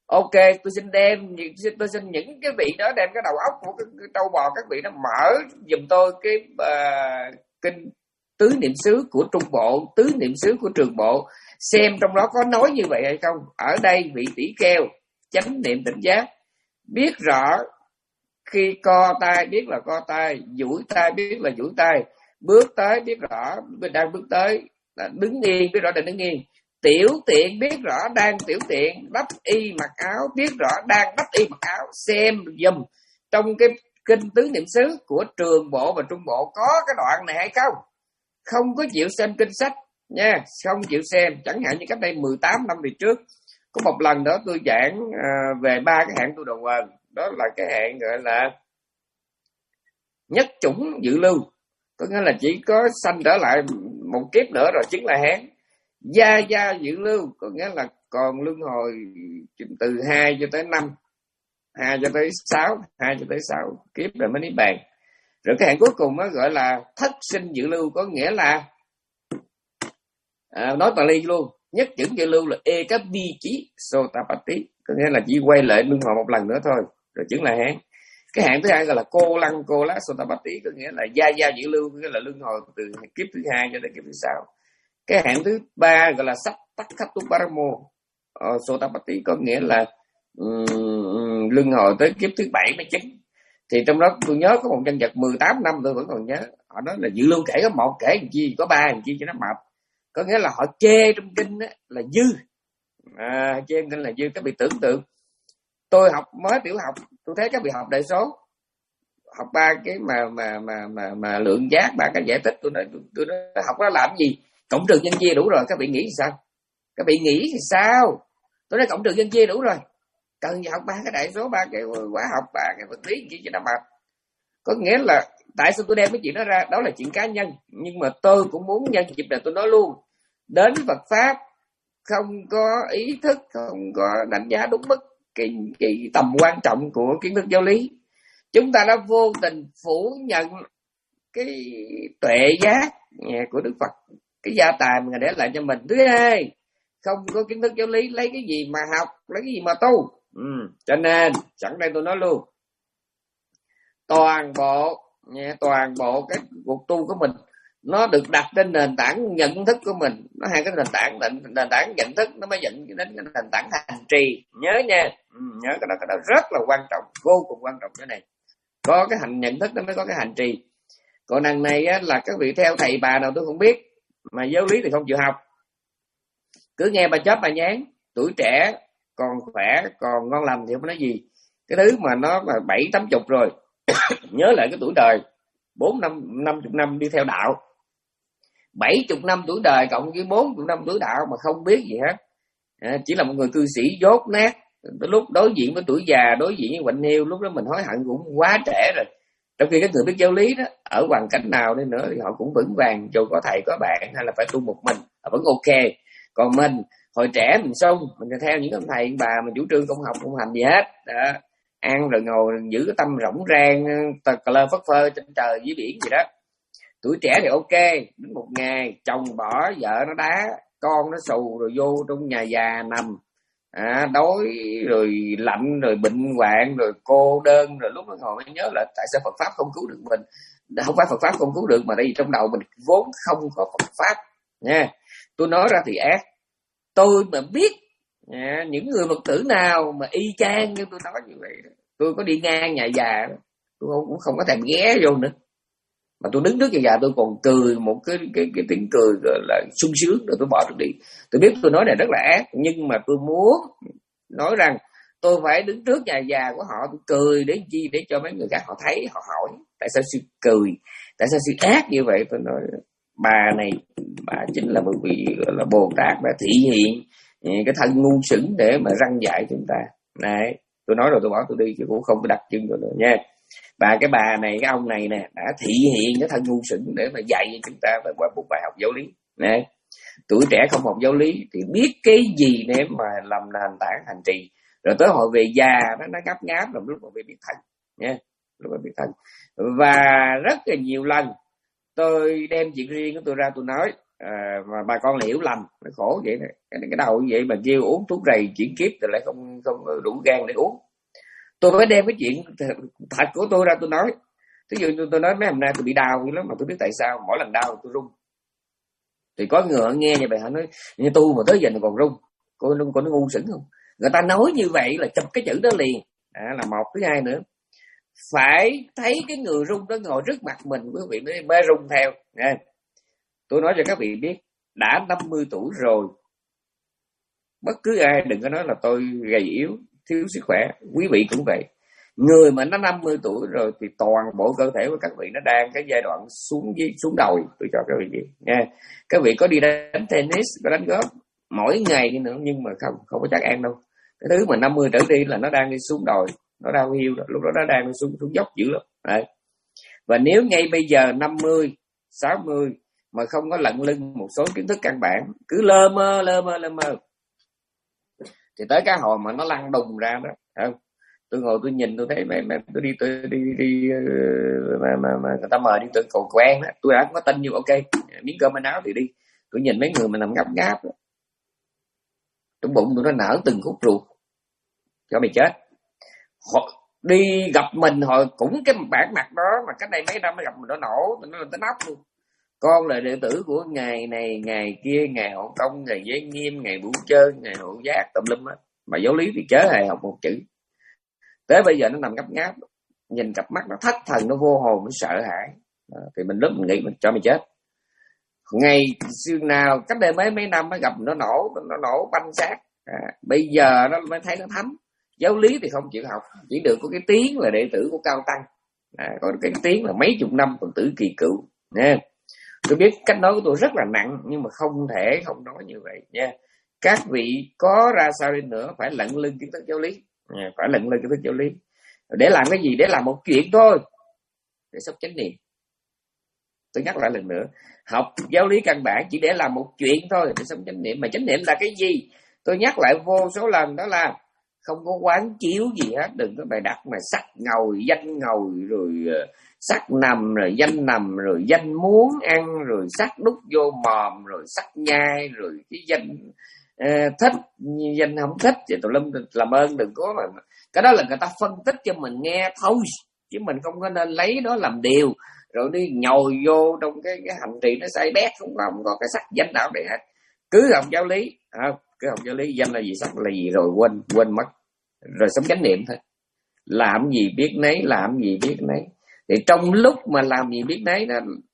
Ok, tôi xin đem, tôi xin những cái vị đó đem cái đầu óc của cái, cái trâu bò các vị đó mở giùm tôi cái uh, kinh tứ niệm xứ của Trung Bộ, tứ niệm xứ của Trường Bộ, xem trong đó có nói như vậy hay không. Ở đây vị tỷ kheo chánh niệm tỉnh giác, biết rõ khi co tay biết là co tay, duỗi tay biết là duỗi tay, bước tới biết rõ đang bước tới, đứng yên biết rõ đang đứng yên, tiểu tiện biết rõ đang tiểu tiện, đắp y mặc áo biết rõ đang đắp y mặc áo. Xem dùm trong cái kinh tứ niệm xứ của Trường Bộ và Trung Bộ có cái đoạn này hay không. Không có chịu xem kinh sách nha, không chịu xem. Chẳng hạn như cách đây mười tám năm về trước, có một lần đó tôi giảng à, về ba cái hạng tu đầu quần. Đó là cái hạng gọi là nhất chủng dự lưu, có nghĩa là chỉ có sanh trở lại một kiếp nữa rồi chứng là hán. Gia gia dự lưu có nghĩa là còn luân hồi từ hai cho tới năm, hai cho tới sáu, hai cho tới sáu kiếp rồi mới niết bàn. Rồi cái hạng cuối cùng nó gọi là thất sinh dự lưu, có nghĩa là à, nói Pali luôn, nhất chủng dự lưu là ekavi chí sotapatti, có nghĩa là chỉ quay lại luân hồi một lần nữa thôi rồi chứng là hán. Cái hạng thứ hai gọi là cô lăng cô lá sotapatti, có nghĩa là gia gia dự lưu, có nghĩa là luân hồi từ kiếp thứ hai cho đến kiếp thứ sáu. Cái hạng thứ ba gọi là sắc tắc khắp tu paramo uh, sotapatti, có nghĩa là um, luân hồi tới kiếp thứ bảy mới chứng. Thì trong đó tôi nhớ có một nhân vật mười tám năm tôi vẫn còn nhớ, họ nói là dự lưu kể có một, kể làm chi có ba, làm chi cho nó mập. Có nghĩa là họ chê trong kinh á, là dư, à, chê trong kinh là dư. Các vị tưởng tượng tôi học mới tiểu học, tôi thấy các vị học đại số, học ba cái mà mà mà mà mà lượng giác, ba cái giải tích, tôi nói tôi, tôi nói học nó làm gì, cộng trừ nhân chia đủ rồi. Các vị nghĩ sao? Các vị nghĩ thì sao? Tôi nói cộng trừ nhân chia đủ rồi, cần gì học ba cái đại số, ba cái hóa học, ba cái vật lý gì cho nó mệt. Có nghĩa là tại sao tôi đem cái chuyện đó ra? Đó là chuyện cá nhân, nhưng mà tôi cũng muốn nhân dịp này tôi nói luôn, đến Phật pháp không có ý thức, không có đánh giá đúng mức cái, cái tầm quan trọng của kiến thức giáo lý. Chúng ta đã vô tình phủ nhận cái tuệ giác của Đức Phật, cái gia tài mà để lại cho mình. Thứ hai, không có kiến thức giáo lý, lấy cái gì mà học, lấy cái gì mà tu. ừ. Cho nên sẵn đây tôi nói luôn, toàn bộ toàn bộ cái cuộc tu của mình nó được đặt trên nền tảng nhận thức của mình. Nó hai cái nền tảng, nền, nền tảng nhận thức nó mới dẫn đến cái nền tảng hành trì. Nhớ nha, ừ, nhớ cái đó, cái đó rất là quan trọng, vô cùng quan trọng. Cái này có cái hành nhận thức nó mới có cái hành trì. Còn đằng này á, là các vị theo thầy bà nào tôi không biết, mà giáo lý thì không chịu học, cứ nghe bà chớp bà nhán. Tuổi trẻ còn khỏe, còn ngon lành thì không nói gì. Cái thứ mà nó là bảy tám chục rồi nhớ lại cái tuổi đời bốn năm năm chục năm đi theo đạo, bảy chục năm tuổi đời cộng với bốn chục năm tuổi đạo mà không biết gì hết, à, chỉ là một người cư sĩ dốt nát. Lúc đối diện với tuổi già, đối diện với bệnh hiu, lúc đó mình hối hận cũng quá trễ rồi. Trong khi cái người biết giáo lý đó, ở hoàn cảnh nào đi nữa thì họ cũng vững vàng, dù có thầy có bạn hay là phải tu một mình vẫn ok. Còn mình hồi trẻ mình xông, mình theo những ông thầy bà mình chủ trương không học không hành gì hết đó, ăn rồi ngồi giữ cái tâm rỗng rang cà lơ phất phơ trên trời dưới biển gì đó. Tuổi trẻ thì ok, đến một ngày chồng bỏ, vợ nó đá, con nó xù, rồi vô trong nhà già nằm, à, đói rồi lạnh rồi bệnh hoạn rồi cô đơn. Rồi lúc đó ngồi mới nhớ là tại sao Phật pháp không cứu được mình. Không phải Phật pháp không cứu được, mà đây trong đầu mình vốn không có Phật pháp nha. Tôi nói ra thì ác, tôi mà biết à, những người Phật tử nào mà y chang như tôi nói như vậy, tôi có đi ngang nhà già tôi không, cũng không có thèm ghé vô nữa, mà tôi đứng trước nhà già tôi còn cười một cái cái cái tiếng cười gọi là sung sướng, rồi tôi bỏ tôi đi. Tôi biết tôi nói này rất là ác, nhưng mà tôi muốn nói rằng tôi phải đứng trước nhà già của họ, tôi cười để chi, để cho mấy người khác họ thấy, họ hỏi tại sao sư cười, tại sao sư ác như vậy. Tôi nói bà này, bà chính là một vị gọi là Bồ Tát đã thị hiện cái thân ngu xuẩn để mà răng dạy chúng ta. Này, tôi nói rồi tôi bỏ tôi đi, chứ cũng không có đặt chân rồi nữa nha. Và cái bà này, cái ông này nè, đã thị hiện cái thân ngu xuẩn để mà dạy cho chúng ta về một bài học giáo lý. Này, tuổi trẻ không học giáo lý thì biết cái gì để mà làm nền tảng hành trì, rồi tới hồi về già nó nó ngáp ngáp rồi lúc mà về biết thần nha, lúc mà biết thần. Và rất là nhiều lần tôi đem chuyện riêng của tôi ra tôi nói, à, mà bà con lại hiểu lầm, nó khổ vậy. Cái, cái đầu vậy mà kêu uống thuốc rầy chuyển kiếp rồi lại không không đủ gan để uống. Tôi phải đem cái chuyện thật của tôi ra tôi nói. Ví dụ tôi, tôi nói mấy hôm nay tôi bị đau lắm mà tôi biết tại sao mỗi lần đau tôi run. Thì có người họ nghe như vậy họ nói như tôi mà tới giờ còn run, cô nó có nó ngu xuẩn không? Người ta nói như vậy là chụp cái chữ đó liền, à, là một. Thứ hai nữa, phải thấy cái người run đó ngồi trước mặt mình quý vị mới, mới run theo nha. Tôi nói cho các vị biết, đã năm mươi tuổi rồi, bất cứ ai đừng có nói là tôi gầy yếu thiếu sức khỏe, quý vị cũng vậy. Người mà nó năm mươi tuổi rồi thì toàn bộ cơ thể của các vị nó đang cái giai đoạn xuống xuống đồi. Tôi cho các vị biết nha. Các vị có đi đánh tennis, có đánh golf mỗi ngày đi nữa nhưng mà không không có chắc ăn đâu. Cái thứ mà năm mươi trở đi là nó đang đi xuống đồi, nó đau hiu rồi, lúc đó nó đang đi xuống xuống dốc dữ lắm. Đấy. Và nếu ngay bây giờ năm mươi, sáu mươi mà không có lận lưng một số kiến thức căn bản, cứ lơ mơ lơ mơ lơ mơ thì tới cái hồi mà nó lăn đùng ra đó, không? Tôi ngồi tôi nhìn tôi thấy mẹ mẹ tôi đi tôi đi đi mà mà, mà người ta mời đi tôi cầu quen đó, tôi đã không có tin như ok miếng cơm manh áo thì đi. Tôi nhìn mấy người mà nằm ngáp ngáp đó, trong bụng tôi nó nở từng khúc ruột cho mày chết. Họ đi gặp mình hồi cũng cái bản mặt đó mà cách đây mấy năm mới gặp mình nó nổ nó tới nóc luôn. Con là đệ tử của ngày này ngày kia, ngày hộ công, ngày giới nghiêm, ngày vũ chơi, ngày hộ giác tùm lum á, mà giáo lý thì chớ hề học một chữ. Tới bây giờ nó nằm ngáp ngáp, nhìn cặp mắt nó thất thần, nó vô hồn, nó sợ hãi. À, thì mình lúc mình nghĩ mình cho mày chết. Ngày xưa nào cách đây mấy mấy năm mới gặp nó nổ, nó nổ banh xác. À, bây giờ nó mới thấy nó thấm. Giáo lý thì không chịu học, chỉ được có cái tiếng là đệ tử của Cao Tăng, à, có cái tiếng là mấy chục năm còn tử kỳ cựu nha. Tôi biết cách nói của tôi rất là nặng nhưng mà không thể không nói như vậy nha. Các vị có ra sao đi nữa phải lận lưng kiến thức giáo lý, à, phải lận lưng kiến thức giáo lý. Để làm cái gì? Để làm một chuyện thôi, để sống chánh niệm. Tôi nhắc lại lần nữa, học giáo lý căn bản chỉ để làm một chuyện thôi, để sống chánh niệm. Mà chánh niệm là cái gì? Tôi nhắc lại vô số lần, đó là không có quán chiếu gì hết. Đừng có bày đặt mà sắc ngồi, danh ngồi, rồi sắc nằm, rồi danh nằm, rồi danh muốn ăn, rồi sắc đút vô mồm, rồi sắc nhai, rồi cái danh uh, thích, danh không thích. Thì tụi Lâm làm ơn đừng có mà. Cái đó là người ta phân tích cho mình nghe thôi, chứ mình không có nên lấy đó làm điều rồi đi nhồi vô trong cái, cái hành trì nó sai bét. Không có, không có cái sắc danh nào để hết. Cứ học giáo lý, không? Cứ học giáo lý, danh là gì, sắc là gì, rồi quên quên mất, rồi sống chánh niệm thôi. Làm gì biết nấy, làm gì biết nấy. Thì trong lúc mà làm gì biết nấy đó,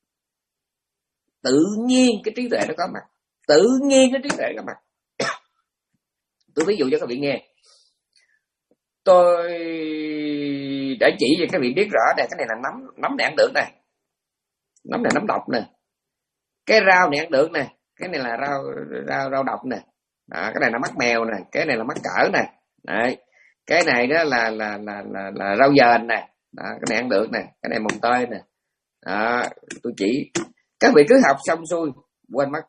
tự nhiên cái trí tuệ nó có mặt, tự nhiên cái trí tuệ có mặt. Tôi ví dụ cho các vị nghe. Tôi đã chỉ cho các vị biết rõ đây, cái này là nấm, nấm này ăn được nè, nấm này nấm độc nè, cái rau này ăn được nè, cái này là rau rau rau độc nè, đó, cái này là mắt mèo nè, cái này là mắt cỡ nè, đấy, cái này đó là là là là, là rau dền nè, đó, cái này ăn được nè, cái này mồng tơi nè, đó, tôi chỉ. Các vị cứ học xong xuôi quên mất.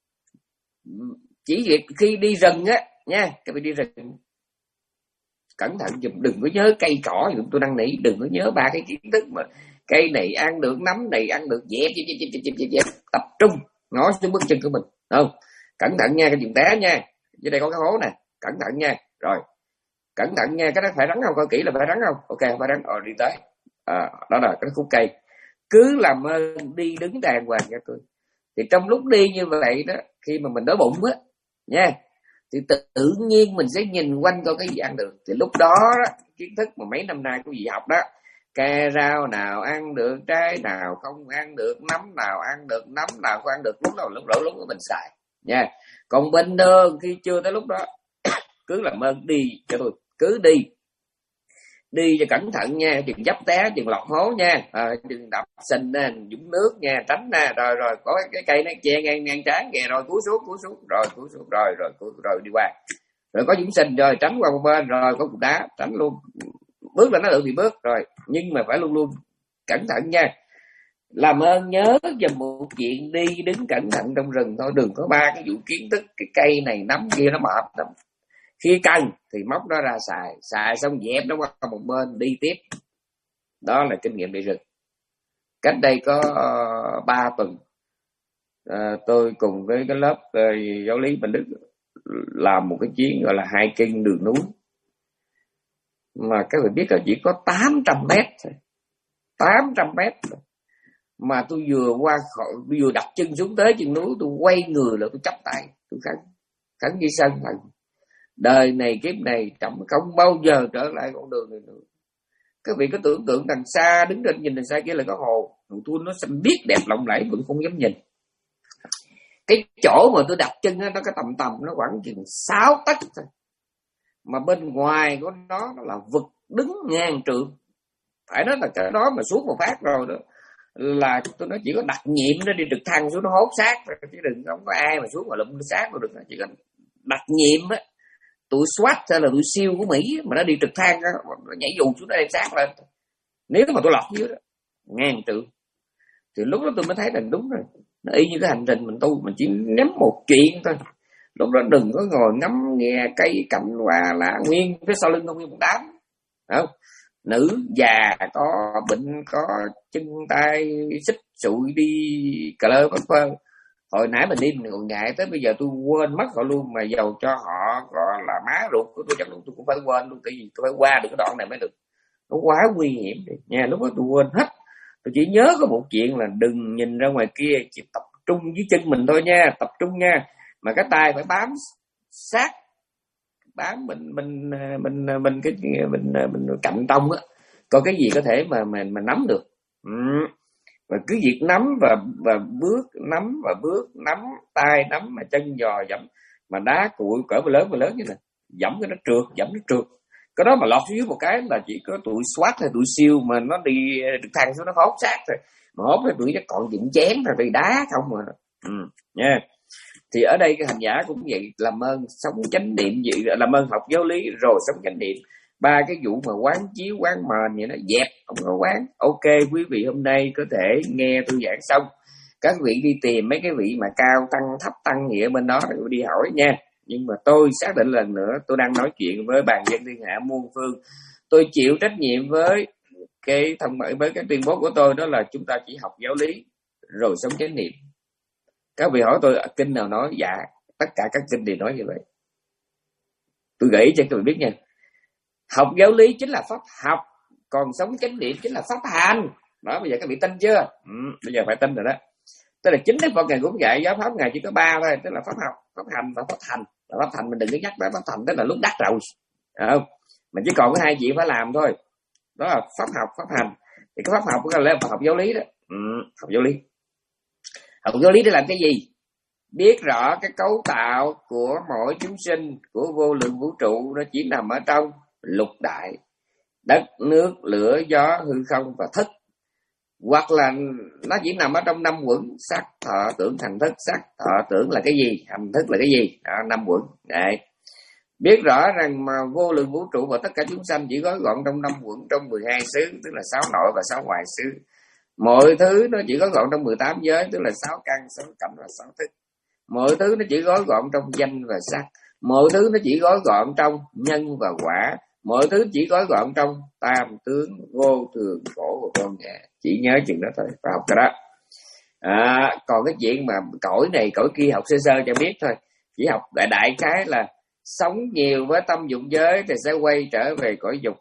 Chỉ việc khi đi rừng á nha, các vị đi rừng cẩn thận dùm, đừng có nhớ cây cỏ, tôi năn nỉ đừng có nhớ ba cái kiến thức mà cây này ăn được, nấm này ăn được, dẹp dẹp dẹp dẹp dẹp dẹp, tập trung ngó xuống bước chân của mình, không? Cẩn thận nha, cái chuyện té nha, dưới đây có cái hố nè, cẩn thận nha, rồi cẩn thận nha, cái đó phải rắn không, coi kỹ là phải rắn không, ok phải rắn, rồi đi tới, à, đó là cái khúc cây. Cứ làm ơn đi đứng đàng hoàng cho tôi. Thì trong lúc đi như vậy đó, khi mà mình đói bụng á nha, thì tự nhiên mình sẽ nhìn quanh coi cái gì ăn được. Thì lúc đó, đó kiến thức mà mấy năm nay quý vị học đó, cây rau nào ăn được, trái nào không ăn được, nấm nào ăn được, nấm nào không ăn được, lúc nào lúc đó lúc đó mình xài nha. Còn bình thường khi chưa tới lúc đó cứ làm ơn đi cho tôi, cứ đi đi cho cẩn thận nha, đừng dấp té, đừng lọt hố nha, à, đừng đập sình nè, dũng nước nha, tránh nè, rồi rồi có cái cây nó che ngang ngang trán kìa, rồi cúi xuống cúi xuống rồi cúi xuống rồi rồi rồi, rồi đi qua, rồi có dũng sình rồi tránh qua một bên, rồi có cục đá tránh luôn, bước là nó được thì bước rồi, nhưng mà phải luôn luôn cẩn thận nha. Làm ơn nhớ dùm một chuyện, đi đứng cẩn thận trong rừng thôi, đừng có ba cái vụ kiến thức cái cây này nấm kia nó mệt lắm. Khi cần thì móc nó ra xài, xài xong dẹp nó qua một bên, đi tiếp. Đó là kinh nghiệm đi rừng. Cách đây có ba tuần à, tôi cùng với cái lớp uh, giáo lý Bình Đức làm một cái chuyến gọi là hiking đường núi, mà các bạn biết là chỉ có tám trăm mét thôi, tám trăm mét thôi. Mà tôi vừa qua khỏi, vừa đặt chân xuống tới chân núi, tôi quay người là tôi chắp tay, tôi khấn khấn với sân thần, đời này kiếp này trẫm không bao giờ trở lại con đường này nữa. Các vị có tưởng tượng đằng xa, đứng trên nhìn đằng xa kia là có hồ, tôi nó xanh biếc đẹp lộng lẫy vẫn không dám nhìn. Cái chỗ mà tôi đặt chân đó, nó có tầm tầm nó khoảng chừng sáu tấc thôi, mà bên ngoài của nó nó là vực đứng ngàn trượng. Phải nói là cái đó mà xuống một phát rồi đó là tôi nói chỉ có đặc nhiệm nó đi trực thăng xuống nó hốt xác rồi, chứ đừng không có ai mà xuống mà lụm xác đâu được. Chỉ có đặc nhiệm á, tụi SWAT hay là tụi siêu của Mỹ mà nó đi trực thăng đó, nó nhảy dù xuống nó đem xác lên. Nếu mà tôi lọt dưới đó ngàn trượng thì lúc đó tôi mới thấy rằng đúng rồi, nó y như cái hành trình mình tu, mình chỉ ném một chuyện thôi. Lúc đó đừng có ngồi ngắm nghe cây cảnh hoa lá nguyên phía sau lưng không, nguyên một đám, không? Nữ già có bệnh, có chân tay xích sụi đi cà lơ phất phơ. Hồi nãy mình đi mình còn ngại, tới bây giờ tôi quên mất họ luôn, mà giàu cho họ gọi là má ruột của tôi chắc luôn tôi cũng phải quên luôn, tại vì tôi phải qua được cái đoạn này mới được. Nó quá nguy hiểm đi nha, lúc đó tôi quên hết. Tôi chỉ nhớ có một chuyện là đừng nhìn ra ngoài kia, chỉ tập trung dưới chân mình thôi nha, tập trung nha. Mà cái tay phải bám sát, bám mình mình mình mình cái mình mình cạnh trong á, có cái gì có thể mà mình mà nắm được. Ừ. Và cứ việc nắm và và bước nắm và bước nắm tay nắm mà chân giò dẫm, mà đá cuội cỡ mà lớn mà lớn như này, dẫm cái nó trượt, dẫm nó trượt. Cái đó mà lọt dưới một cái là chỉ có tụi SWAT hay tụi siêu mà nó đi trực thăng xuống nó hốt xác rồi, mà hốt cái tụi nó còn dựng chén rồi bị đá không mà. Ừ, nha. Thì ở đây cái hành giả cũng vậy, làm ơn sống chánh niệm vậy, làm ơn học giáo lý rồi sống chánh niệm. Ba cái vụ mà quán chiếu quán mền vậy nó dẹp, không có quán. Ok, quý vị hôm nay có thể nghe tôi giảng xong, các vị đi tìm mấy cái vị mà cao tăng thấp tăng gì ở bên đó để đi hỏi nha. Nhưng mà tôi xác định lần nữa, tôi đang nói chuyện với bàn dân thiên hạ muôn phương, tôi chịu trách nhiệm với cái thông báo, với cái tuyên bố của tôi, đó là chúng ta chỉ học giáo lý rồi sống chánh niệm. Các vị hỏi tôi kinh nào nói, dạ tất cả các kinh đều nói như vậy. Tôi gợi ý cho các vị biết nha, học giáo lý chính là pháp học, còn sống chánh niệm chính là pháp hành. Đó, bây giờ các vị tin chưa? Ừ, bây giờ phải tin rồi đó. Tức là chính Đức Phật Ngài cũng dạy giáo pháp Ngài chỉ có ba thôi, tức là pháp học, pháp hành và pháp thành. Và pháp thành mình đừng có nhắc tới pháp thành, tức là lúc đắc rồi, không? Mình chỉ còn có hai chuyện phải làm thôi, đó là pháp học, pháp hành. Thì cái pháp học của là học giáo lý đó. Ừ, học giáo lý. Học giáo lý để làm cái gì? Biết rõ cái cấu tạo của mỗi chúng sinh, của vô lượng vũ trụ, nó chỉ nằm ở trong lục đại: đất, nước, lửa, gió, hư không và thức. Hoặc là nó chỉ nằm ở trong năm quẩn: sắc, thọ, tưởng, hành, thức. Sắc, thọ, tưởng là cái gì? Hành, thức là cái gì? Đó, năm quẩn. Đấy. Biết rõ rằng mà vô lượng vũ trụ và tất cả chúng sanh chỉ gói gọn trong năm quẩn, trong mười hai xứ, tức là sáu nội và sáu ngoại xứ. Mọi thứ nó chỉ gói gọn trong mười tám giới, tức là sáu căn, sáu cảnh và sáu thức. Mọi thứ nó chỉ gói gọn trong danh và sắc. Mọi thứ nó chỉ gói gọn trong nhân và quả. Mọi thứ chỉ gói gọn trong tam tướng vô thường khổ của con nhà. Chỉ nhớ chừng đó thôi, phải học cái đó. À, còn cái chuyện mà cõi này cõi kia học sơ sơ cho biết thôi. Chỉ học đại đại cái là sống nhiều với tâm dụng giới thì sẽ quay trở về cõi dục.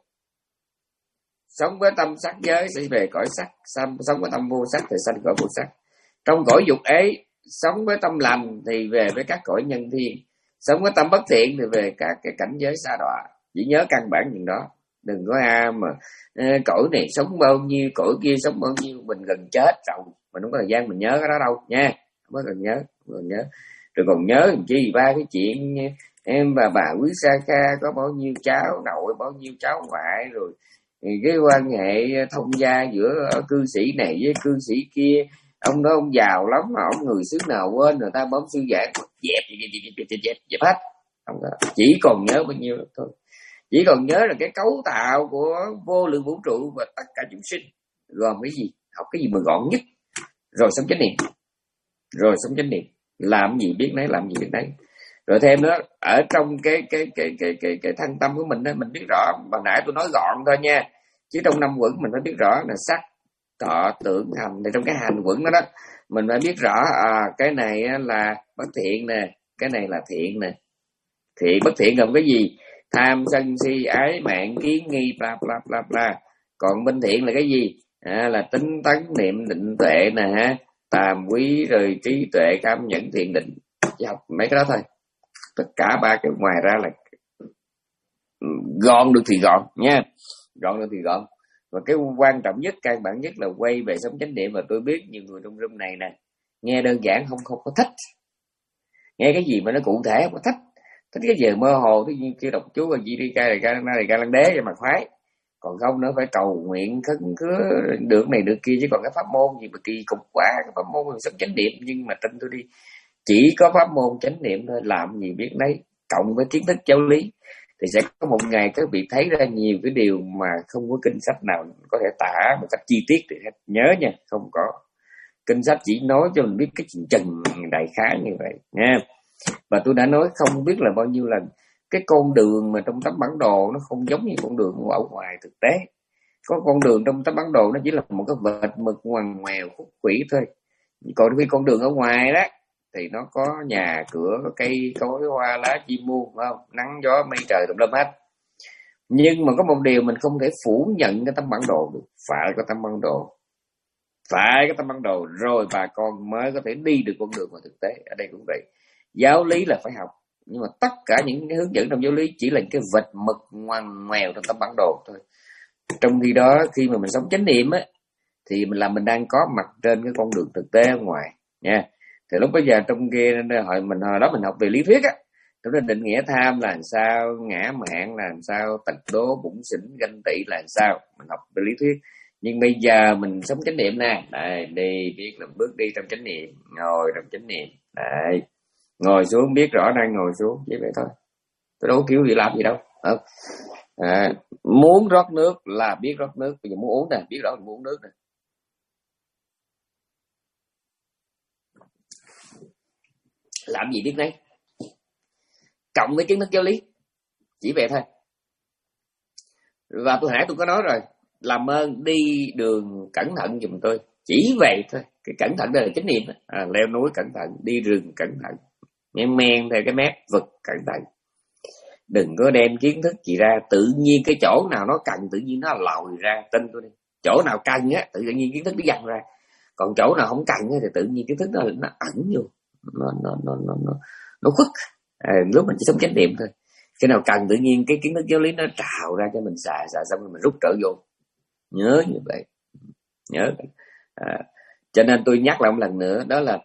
Sống với tâm sắc giới sẽ về cõi sắc. Sống với tâm vô sắc thì sanh cõi vô sắc. Trong cõi dục ấy, sống với tâm lành thì về với các cõi nhân thiên. Sống với tâm bất thiện thì về các cái cảnh giới sa đọa. Chỉ nhớ căn bản chuyện đó. Đừng có ai mà cõi này sống bao nhiêu, cõi kia sống bao nhiêu, mình gần chết rồi, mình không có thời gian mình nhớ cái đó đâu nha. Không có cần nhớ, không cần nhớ. Rồi còn nhớ làm chi ba cái chuyện em và bà Quý Sa Kha có bao nhiêu cháu nội, bao nhiêu cháu ngoại, rồi cái quan hệ thông gia giữa cư sĩ này với cư sĩ kia. Ông đó ông giàu lắm mà ông người xứ nào quên, người ta bấm sư giảng dẹp dẹp dẹp dẹp dẹp dẹp hết. Không có, chỉ còn nhớ bao nhiêu thôi. Chỉ còn nhớ là cái cấu tạo của vô lượng vũ trụ và tất cả chúng sinh gồm cái gì, học cái gì mà gọn nhất, rồi sống chánh niệm, rồi sống chánh niệm, làm gì biết nấy, làm gì biết nấy. Rồi thêm nữa, ở trong cái cái cái cái cái cái thân tâm của mình đó, mình biết rõ. Bằng nãy tôi nói gọn thôi nha, chứ trong năm quẩn mình phải biết rõ là sắc, thọ, tưởng, hành. Thì trong cái hành quẩn đó đó Mình phải biết rõ à, cái này là bất thiện nè, cái này là thiện nè. Thiện bất thiện gồm cái gì? Tham sân si ái mạng kiến nghi bla bla bla bla. Còn bên thiện là cái gì? À, là tinh tấn niệm định tuệ nè ha, tàm quý rồi trí tuệ kham nhẫn thiền định. Chỉ học mấy cái đó thôi. Tất cả ba cái ngoài ra là gọn được thì gọn nha, gọn được thì gọn. Và cái quan trọng nhất, căn bản nhất là quay về sống chánh niệm. Và tôi biết nhiều người trong room này nè, nghe đơn giản không không có thích, nghe cái gì mà nó cụ thể không có thích, thích cái giờ mơ hồ, cái gì kêu đọc chú và gì đi ca này ca này ca lăng đế cho mà khoái. Còn không nữa phải cầu nguyện khấn khứa được này được kia, chứ còn cái pháp môn gì mà kỳ cục quá. Cái pháp môn là sống chánh niệm, nhưng mà tin tôi đi, chỉ có pháp môn chánh niệm thôi, làm gì biết đấy, cộng với kiến thức giáo lý thì sẽ có một ngày các vị thấy ra nhiều cái điều mà không có kinh sách nào có thể tả một cách chi tiết được hết. Nhớ nha, không có. Kinh sách chỉ nói cho mình biết cái chuyện chừng đại khái như vậy nha. Và tôi đã nói không biết là bao nhiêu lần, cái con đường mà trong tấm bản đồ nó không giống như con đường ở ngoài thực tế. Có con đường trong tấm bản đồ nó chỉ là một cái vệt mực ngoằn ngoèo khúc quỷ thôi. Còn khi con đường ở ngoài đó thì nó có nhà cửa, có cây cối hoa lá chim muôn, phải không? Nắng gió mây trời tùm lum hết. Nhưng mà có một điều mình không thể phủ nhận cái tấm bản đồ được, phải có tấm bản đồ, phải có tấm bản đồ rồi bà con mới có thể đi được con đường mà thực tế. Ở đây cũng vậy, giáo lý là phải học, nhưng mà tất cả những cái hướng dẫn trong giáo lý chỉ là cái vệt mực ngoằn ngoèo trong tấm bản đồ thôi. Trong khi đó khi mà mình sống chánh niệm á, thì mình là mình đang có mặt trên cái con đường thực tế ở ngoài nha. Thì lúc bây giờ trong kia hồi mình hồi đó mình học về lý thuyết á, trong đó định nghĩa tham là làm sao, ngã mạn là làm sao, tật đố bủn xỉn ganh tị là làm sao, mình học về lý thuyết. Nhưng bây giờ mình sống chánh niệm nè, đây đi biết là bước đi trong chánh niệm, ngồi trong chánh niệm, đấy, ngồi xuống biết rõ đang ngồi xuống, chỉ vậy thôi. Tôi đâu có kiểu gì làm gì đâu. Không. À, muốn rót nước là biết rót nước, bây giờ muốn uống nè, biết rõ mình muốn uống nước nè. Làm gì biết đấy, cộng với kiến thức giáo lý, chỉ vậy thôi. Và tôi nãy tôi có nói rồi, làm ơn đi đường cẩn thận giùm tôi, chỉ vậy thôi. Cái cẩn thận đây là chánh niệm, à, leo núi cẩn thận, đi rừng cẩn thận, men men theo cái mép vực cẩn thận. Đừng có đem kiến thức gì ra, tự nhiên cái chỗ nào nó cần tự nhiên nó lòi ra, tin tôi đi. Chỗ nào cần á tự nhiên kiến thức nó dằn ra, còn chỗ nào không cần á thì tự nhiên kiến thức nó nó ẩn vô, nó nó nó nó nó, nó khuất. À, lúc mình chỉ sống chánh niệm thôi, cái nào cần tự nhiên cái kiến thức giáo lý nó trào ra cho mình xài, xài xong rồi mình rút trở vô. Nhớ như vậy, nhớ. À, cho nên tôi nhắc lại một lần nữa, đó là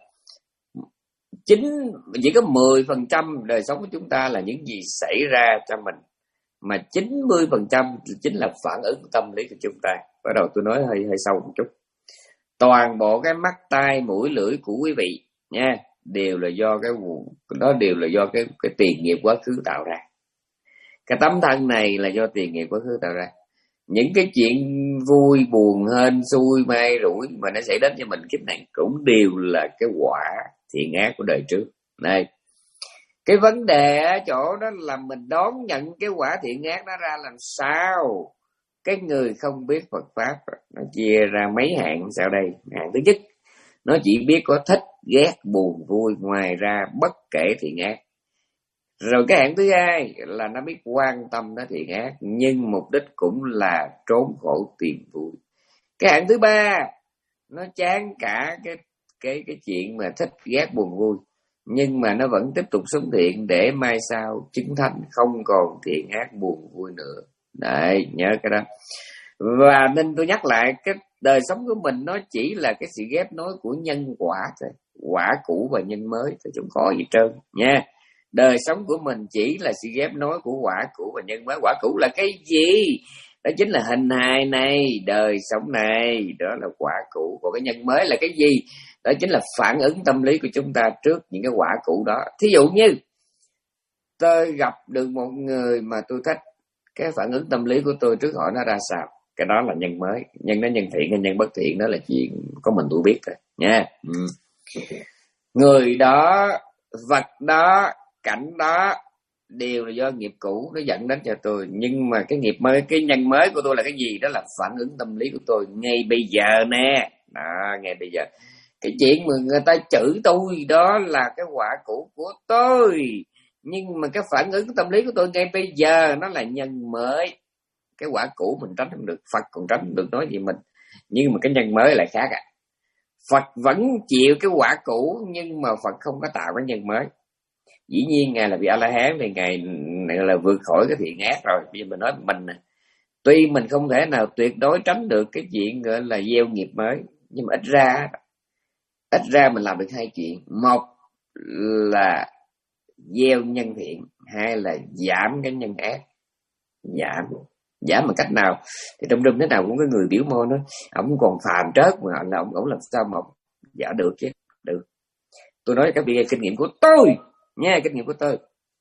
chính chỉ có mười phần trăm đời sống của chúng ta là những gì xảy ra cho mình, mà chín mươi phần trăm chính là phản ứng tâm lý của chúng ta. Bắt đầu tôi nói hơi hơi sâu một chút. Toàn bộ cái mắt, tai, mũi, lưỡi của quý vị nha, đều là do cái đó đều là do cái cái tiền nghiệp quá khứ tạo ra. Cái tấm thân này là do tiền nghiệp quá khứ tạo ra. Những cái chuyện vui buồn hên xui may rủi mà nó xảy đến cho mình kiếp này cũng đều là cái quả thiện ác của đời trước. Này, cái vấn đề ở chỗ đó là mình đón nhận cái quả thiện ác nó ra làm sao. Cái người không biết Phật Pháp nó chia ra mấy hạng sau đây. Hạng thứ nhất, nó chỉ biết có thích, ghét, buồn, vui, ngoài ra bất kể thiện ác. Rồi cái hạng thứ hai là nó biết quan tâm đến thiện ác, nhưng mục đích cũng là trốn khổ tìm vui. Cái hạng thứ ba, nó chán cả cái cái cái chuyện mà thích, ghét, buồn, vui, nhưng mà nó vẫn tiếp tục sống thiện để mai sau chứng thành không còn thiện ác buồn vui nữa. Đấy, nhớ cái đó. Và nên tôi nhắc lại, cái đời sống của mình nó chỉ là cái sự ghép nối của nhân quả thôi, quả cũ và nhân mới thôi, không có gì trơn nha. Đời sống của mình chỉ là sự ghép nối của quả cũ và nhân mới. Quả cũ là cái gì? Đó chính là hình hài này, đời sống này, đó là quả cũ. Còn cái nhân mới là cái gì? Đó chính là phản ứng tâm lý của chúng ta trước những cái quả cũ đó. Thí dụ như tôi gặp được một người mà tôi thích, cái phản ứng tâm lý của tôi trước họ nó ra sao? Cái đó là nhân mới. Nhân đó nhân thiện hay nhân bất thiện đó là chuyện có mình tôi biết thôi nha. Ừ. Người đó, vật đó, cảnh đó đều là do nghiệp cũ nó dẫn đến cho tôi. Nhưng mà cái nghiệp mới, cái nhân mới của tôi là cái gì? Đó là phản ứng tâm lý của tôi ngay bây giờ nè. Đó, ngay bây giờ. Cái chuyện mà người ta chửi tôi đó là cái quả cũ của tôi, nhưng mà cái phản ứng tâm lý của tôi ngay bây giờ nó là nhân mới. Cái quả cũ mình tránh không được, Phật còn tránh không được nói gì mình, nhưng mà cái nhân mới lại khác ạ. À. Phật vẫn chịu cái quả cũ, nhưng mà Phật không có tạo cái nhân mới. Dĩ nhiên Ngài là vị A-la-hán thì Ngài là vượt khỏi cái thiện ác rồi. Bây giờ mình nói mình nè, tuy mình không thể nào tuyệt đối tránh được cái chuyện gọi là gieo nghiệp mới, nhưng mà ít ra ít ra mình làm được hai chuyện. Một là gieo nhân thiện, hai là giảm cái nhân ác. Giảm giảm bằng cách nào? Thì trong rừng thế nào cũng có người biểu môi nói ông còn phàm trớt mà là ông ông làm sao mà giả được chứ? Được. Tôi nói các vị kinh nghiệm của tôi nha, kinh nghiệm của tôi.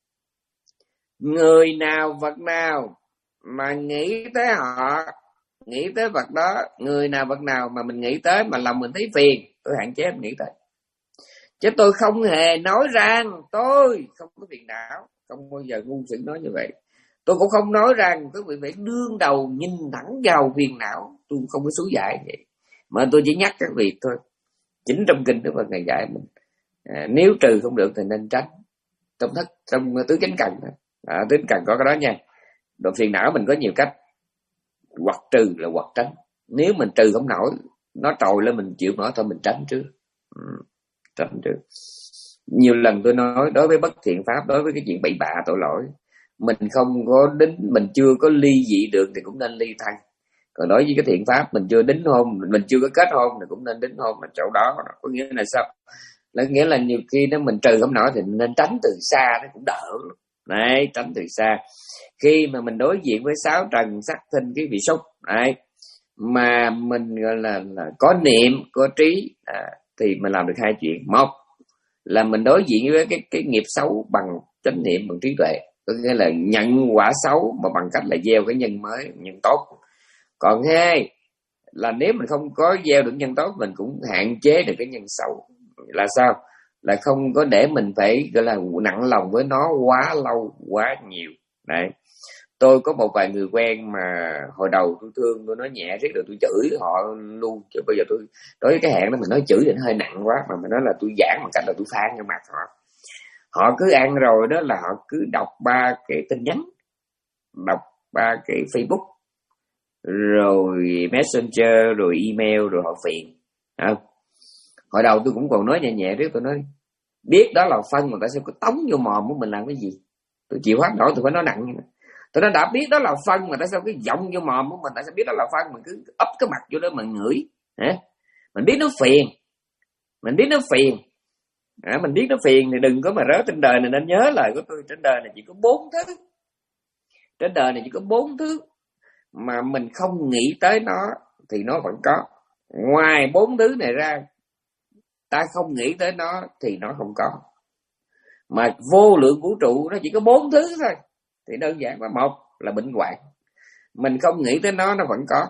Người nào vật nào mà nghĩ tới họ, nghĩ tới vật đó, người nào vật nào mà mình nghĩ tới mà lòng mình thấy phiền, tôi hạn chế mình nghĩ tới. Chứ tôi không hề nói rằng tôi không có phiền não, không bao giờ ngu xuẩn nói như vậy. Tôi cũng không nói rằng quý vị phải đương đầu nhìn thẳng vào phiền não, tôi không có xúi dạy vậy. Mà tôi chỉ nhắc các vị thôi. Chính trong kinh Đức Phật Ngài dạy mình, à, nếu trừ không được thì nên tránh. Trong thất trong tứ chánh cần đó. À, tứ chánh cần có cái đó nha. Độ phiền não mình có nhiều cách, hoặc trừ là hoặc tránh. Nếu mình trừ không nổi, nó trồi lên mình chịu nổi thôi, mình tránh trước. Ừ, tránh trước. Nhiều lần tôi nói đối với bất thiện pháp, đối với cái chuyện bậy bạ tội lỗi, mình không có đính, mình chưa có ly dị được thì cũng nên ly thân. Còn đối với cái thiện pháp mình chưa đính hôn, mình chưa có kết hôn thì cũng nên đính hôn ở chỗ đó. Có nghĩa là sao? Là nghĩa là nhiều khi nếu mình trừ không nổi thì nên tránh từ xa, nó cũng đỡ. Đấy, tránh từ xa. Khi mà mình đối diện với sáu trần sắc thinh cái vị xúc, đấy, mà mình gọi là, là có niệm, có trí, à, thì mình làm được hai chuyện. Một là mình đối diện với cái cái nghiệp xấu bằng chánh niệm, bằng trí tuệ, có nghĩa là nhận quả xấu mà bằng cách là gieo cái nhân mới, nhân tốt. Còn hai là nếu mình không có gieo được nhân tốt, mình cũng hạn chế được cái nhân xấu. Là sao? Là không có để mình phải gọi là nặng lòng với nó quá lâu, quá nhiều. Đấy. Tôi có một vài người quen mà hồi đầu tôi thương, tôi nói nhẹ riết rồi tôi chửi họ luôn. Chứ bây giờ tôi đối với cái hẹn đó mình nói chửi thì nó hơi nặng quá, mà mình nói là tôi giảng bằng cách là tôi phán vào mặt họ. Họ cứ ăn rồi đó là họ cứ đọc ba cái tin nhắn, đọc ba cái Facebook, rồi Messenger, rồi email, rồi họ phiền. À, hồi đầu tôi cũng còn nói nhẹ nhẹ, riết tôi nói biết đó là phân mà tại sao cứ tống vô mồm của mình làm cái gì? Tôi chịu hết nổi, tôi phải nói nặng. Tôi nói đã biết đó là phân mà tại sao cái giọng vô mồm của mình, tại sao biết đó là phân mình cứ ấp cái mặt vô đó mà ngửi? Hả? Mình biết nó phiền, mình biết nó phiền, à, mình biết nó phiền thì đừng có mà rớ. Trên đời này nên nhớ lời của tôi, trên đời này chỉ có bốn thứ, trên đời này chỉ có bốn thứ mà mình không nghĩ tới nó thì nó vẫn có. Ngoài bốn thứ này ra, ta không nghĩ tới nó thì nó không có. Mà vô lượng vũ trụ nó chỉ có bốn thứ thôi, thì đơn giản là một là bệnh hoạn, mình không nghĩ tới nó nó vẫn có.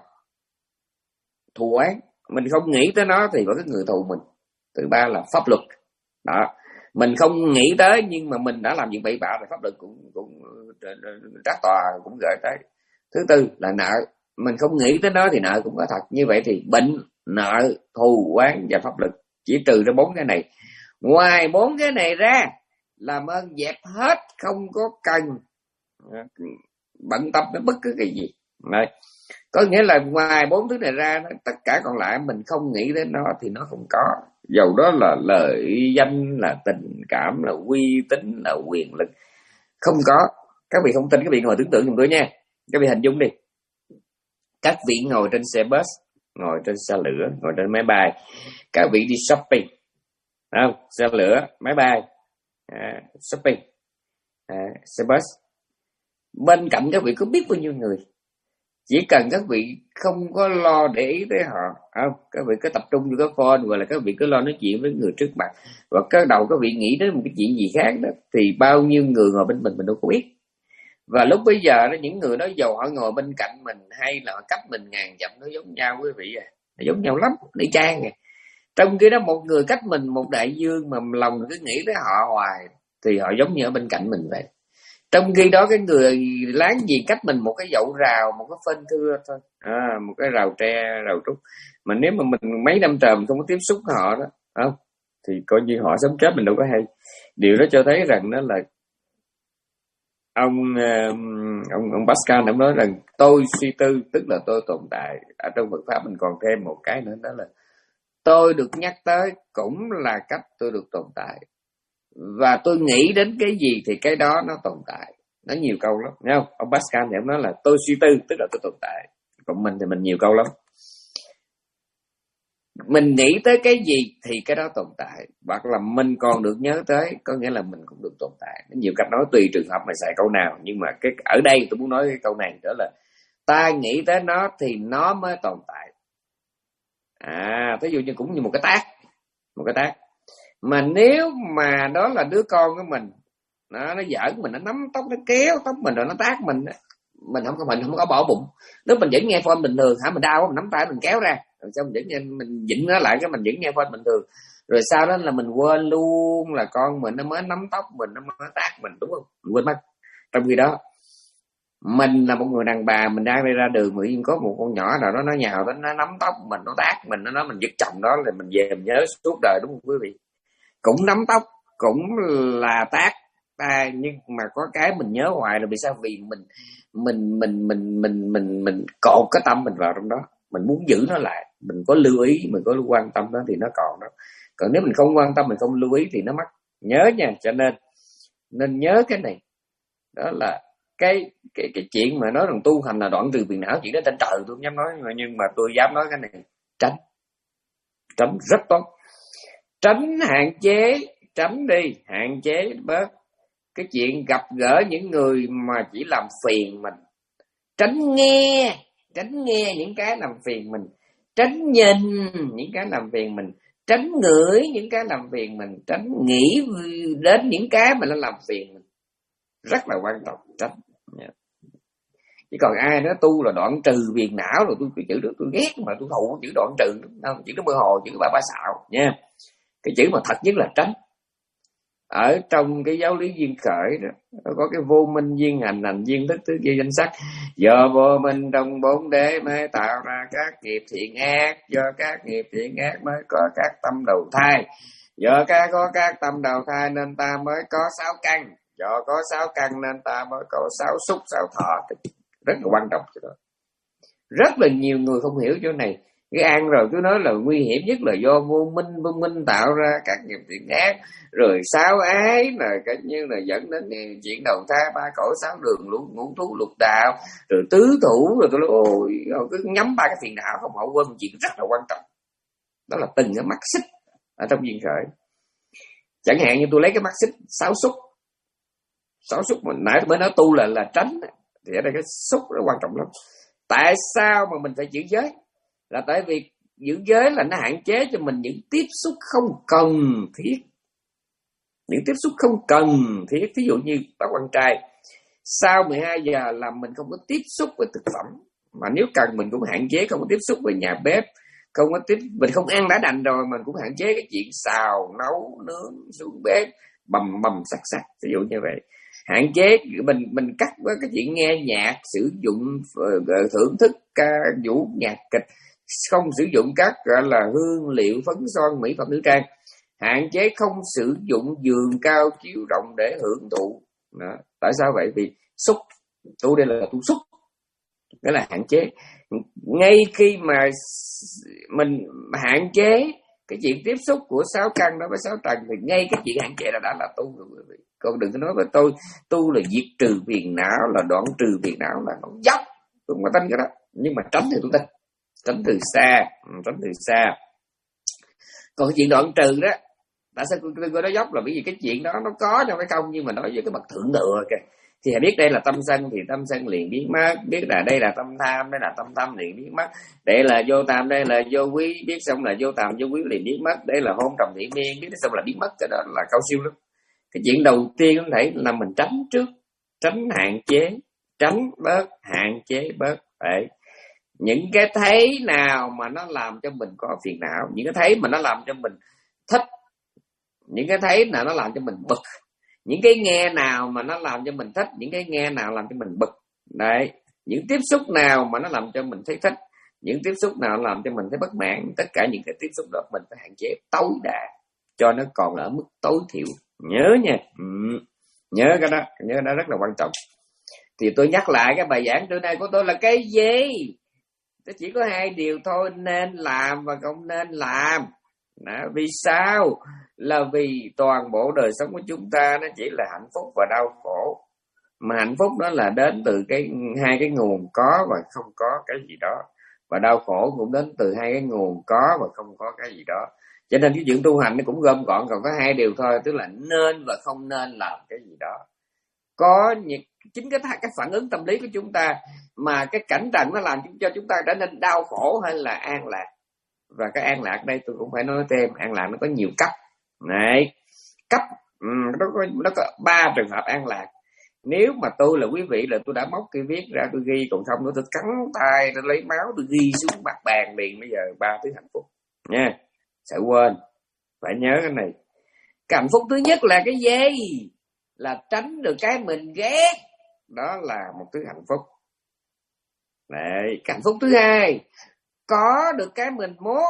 Thù oán, mình không nghĩ tới nó thì có cái người thù mình. Thứ ba là pháp luật đó, mình không nghĩ tới nhưng mà mình đã làm chuyện bậy bạ thì pháp luật cũng cũng trách tòa cũng gửi tới. Thứ tư là nợ, mình không nghĩ tới nó thì nợ cũng có thật. Như vậy thì bệnh, nợ, thù oán và pháp luật, chỉ trừ ra bốn cái này. Ngoài bốn cái này ra, làm ơn dẹp hết, không có cần bận tâm đến bất cứ cái gì. Đấy. Có nghĩa là ngoài bốn thứ này ra, tất cả còn lại mình không nghĩ đến nó thì nó không có. Dầu đó là lợi danh, là tình cảm, là uy tín, là quyền lực, không có. Các vị không tin, các vị ngồi tưởng tượng giùm tôi nha. Các vị hình dung đi, các vị ngồi trên xe bus, ngồi trên xe lửa, ngồi trên máy bay, các vị đi shopping, không? Xe lửa, máy bay, à, shopping, à, xe bus. Bên cạnh các vị có biết bao nhiêu người. Chỉ cần các vị không có lo để ý tới họ, không? Các vị cứ tập trung vô cái phone, hoặc là các vị cứ lo nói chuyện với người trước mặt, hoặc cái đầu các vị nghĩ đến một cái chuyện gì khác đó, thì bao nhiêu người ngồi bên mình mình đâu có biết. Và lúc bây giờ đó, những người đó dầu họ ngồi bên cạnh mình hay là họ cách mình ngàn dặm, nó giống nhau quý vị à, nó giống nhau lắm, đi chang à. Trong khi đó một người cách mình một đại dương mà lòng cứ nghĩ tới họ hoài thì họ giống như ở bên cạnh mình vậy. Trong khi đó cái người láng giềng cách mình một cái dậu rào, một cái phên thưa thôi, à, một cái rào tre, rào trúc, mà nếu mà mình mấy năm trời mình không có tiếp xúc họ đó, không? Thì coi như họ sống chết mình đâu có hay. Điều đó cho thấy rằng đó là ông ông ông Pascal ông nói rằng tôi suy tư tức là tôi tồn tại. Ở trong Phật pháp mình còn thêm một cái nữa, đó là tôi được nhắc tới cũng là cách tôi được tồn tại, và tôi nghĩ đến cái gì thì cái đó nó tồn tại. Nó nhiều câu lắm, nghe không? Ông Pascal thì ông nói là tôi suy tư tức là tôi tồn tại. Còn mình thì mình nhiều câu lắm. Mình nghĩ tới cái gì thì cái đó tồn tại, hoặc là mình còn được nhớ tới, có nghĩa là mình cũng được tồn tại. Nhiều cách nói tùy trường hợp mà xài câu nào, nhưng mà cái ở đây tôi muốn nói cái câu này đó là ta nghĩ tới nó thì nó mới tồn tại. À, ví dụ như cũng như một cái tác, một cái tác mà nếu mà đó là đứa con của mình, nó nó giỡn mình, nó nắm tóc, nó kéo tóc mình rồi nó tác mình, mình không có mình không có bỏ bụng. Nếu mình vẫn nghe phone bình thường hả, mình đau mình nắm tay mình kéo ra, rồi xong mình vẫn mình dịnh nó lại, cái mình vẫn nghe phone bình thường, rồi sau đó là mình quên luôn là con mình nó mới nắm tóc mình, nó mới tác mình, đúng không? Mình quên mất. Trong khi đó mình là một người đàn bà, mình đang đi ra đường tự nhiên có một con nhỏ nào đó nó nhào tới, nó nắm tóc mình, nó tác mình, nó nói mình giật chồng đó, là mình về mình nhớ suốt đời, đúng không quý vị? Cũng nắm tóc, cũng là tác ta, nhưng mà có cái mình nhớ hoài là vì sao? Vì mình mình mình mình mình mình mình cột cái tâm mình vào trong đó, mình muốn giữ nó lại, mình có lưu ý, mình có quan tâm đó thì nó còn đó. Còn nếu mình không quan tâm, mình không lưu ý thì nó mất. Nhớ nha, cho nên nên nhớ cái này, đó là cái cái cái chuyện mà nói rằng tu hành là đoạn trừ phiền não, chuyện đó trên trời tôi không dám nói, nhưng mà tôi dám nói cái này: tránh, tránh rất tốt, tránh hạn chế, tránh đi, hạn chế bớt cái chuyện gặp gỡ những người mà chỉ làm phiền mình, tránh nghe, tránh nghe những cái làm phiền mình, tránh nhìn những cái làm phiền mình, tránh ngửi những cái làm phiền mình, tránh nghĩ đến những cái mà nó làm phiền mình. Rất là quan trọng, tránh. Chứ còn ai nói tu là đoạn trừ phiền não rồi, tôi cái chữ đó tôi ghét, mà tôi thụ chữ đoạn trừ, không, chữ đó mơ hồ, chữ bà ba xạo nha. Cái chữ mà thật nhất là tránh. Ở trong cái giáo lý duyên khởi đó, nó có cái vô minh duyên hành, hành duyên thức, thức duyên danh sắc. Do vô minh trong bốn đế mới tạo ra các nghiệp thiện ác, do các nghiệp thiện ác mới có các tâm đầu thai, do các có các tâm đầu thai nên ta mới có sáu căn, do có sáu căn nên ta mới có sáu xúc, sáu thọ. Rất là quan trọng cho đó. Rất là nhiều người không hiểu chỗ này. Cái ăn rồi cứ nói là nguy hiểm nhất là do vô minh, vô minh tạo ra các nghiệp thiện ác, rồi sáu ái là cái như là dẫn đến chuyện đầu thai, ba cõi sáu đường, ngũ thú lục đạo, rồi tứ thủ, rồi tôi nói ôi, rồi cứ nhắm ba cái phiền não không, họ quên một chuyện rất là quan trọng, đó là từng cái mắt xích ở trong duyên khởi. Chẳng hạn như tôi lấy cái mắt xích sáu xúc, sáu xúc mà nãy tôi mới nói tu là là tránh, thì ở đây cái xúc nó quan trọng lắm. Tại sao mà mình phải giữ giới? Là tại vì giữ giới là nó hạn chế cho mình những tiếp xúc không cần thiết. Những tiếp xúc không cần thiết, ví dụ như bác quan trai, sau mười hai giờ là mình không có tiếp xúc với thực phẩm, mà nếu cần mình cũng hạn chế không có tiếp xúc với nhà bếp, không có tiếp, mình không ăn đã đành rồi, mình cũng hạn chế cái chuyện xào, nấu, nướng, xuống bếp, bầm bầm sắc sắc, ví dụ như vậy. Hạn chế mình mình cắt với cái chuyện nghe nhạc, sử dụng thưởng thức ca vũ nhạc kịch, không sử dụng các gọi là hương liệu, phấn son, mỹ phẩm nữ trang. Hạn chế không sử dụng giường cao chiếu rộng để hưởng thụ. Đó. Tại sao vậy? Vì xúc, tu đây là tu xúc, đó là hạn chế. Ngay khi mà mình hạn chế cái chuyện tiếp xúc của sáu căn đó với sáu trần, thì ngay cái chuyện hạn chế là đã là tu rồi quý vị. Còn đừng có nói với tôi tu là diệt trừ phiền não, là đoạn trừ phiền não, là nó dốc, tôi không có tin cái đó. Nhưng mà tránh thì tôi tin, tránh từ xa, tránh từ xa. Còn cái chuyện đoạn trừ đó, tại sao tôi gọi nó dốc là bởi vì cái chuyện đó nó có trong cái công, nhưng mà nói với cái bậc thượng thừa kìa, thì biết đây là tâm sân thì tâm sân liền biến mất, biết là đây là tâm tham, đây là tâm tham liền biến mất, đây là vô tàm, đây là vô quý, biết xong là vô tàm vô quý liền biến mất, đây là hôn trầm thị miên, biết xong là biến mất. Cái đó là cao siêu lắm. Cái chuyện đầu tiên có thể là mình tránh trước, tránh hạn chế, tránh bớt, hạn chế bớt. Đấy. Những cái thấy nào mà nó làm cho mình có phiền não, những cái thấy mà nó làm cho mình thích, những cái thấy nào nó làm cho mình bực, những cái nghe nào mà nó làm cho mình thích, những cái nghe nào làm cho mình bực. Đấy. Những tiếp xúc nào mà nó làm cho mình thấy thích, Những tiếp xúc nào làm cho mình thấy bất mãn, tất cả những cái tiếp xúc đó mình phải hạn chế tối đa cho nó còn ở mức tối thiểu. Nhớ nha, ừ. Nhớ cái đó, nhớ cái đó rất là quan trọng. Thì tôi nhắc lại cái bài giảng trưa nay của tôi là cái gì? Tôi chỉ có hai điều thôi, nên làm và không nên làm. Đó, vì sao? Là vì toàn bộ đời sống của chúng ta nó chỉ là hạnh phúc và đau khổ. Mà hạnh phúc đó là đến từ cái hai cái nguồn có và không có cái gì đó. Và đau khổ cũng đến từ hai cái nguồn có và không có cái gì đó. Cho nên cái chuyện tu hành nó cũng gom gọn còn có hai điều thôi, tức là nên và không nên làm cái gì đó. Có những chính cái cái phản ứng tâm lý của chúng ta mà cái cảnh trần nó làm cho chúng ta trở nên đau khổ hay là an lạc. Và cái an lạc đây tôi cũng phải nói thêm, an lạc nó có nhiều cấp. Này, cấp um, nó có nó có ba trường hợp an lạc. Nếu mà tôi là quý vị là tôi đã móc cái viết ra, tôi ghi, còn không nữa tôi cắn tay, tôi lấy máu tôi ghi xuống mặt bàn liền. Bây giờ ba thứ hạnh phúc nha, sợ quên, phải nhớ cái này. Cái hạnh phúc thứ nhất là cái gì? Là tránh được cái mình ghét, đó là một thứ hạnh phúc. Đấy, cái hạnh phúc thứ hai, có được cái mình muốn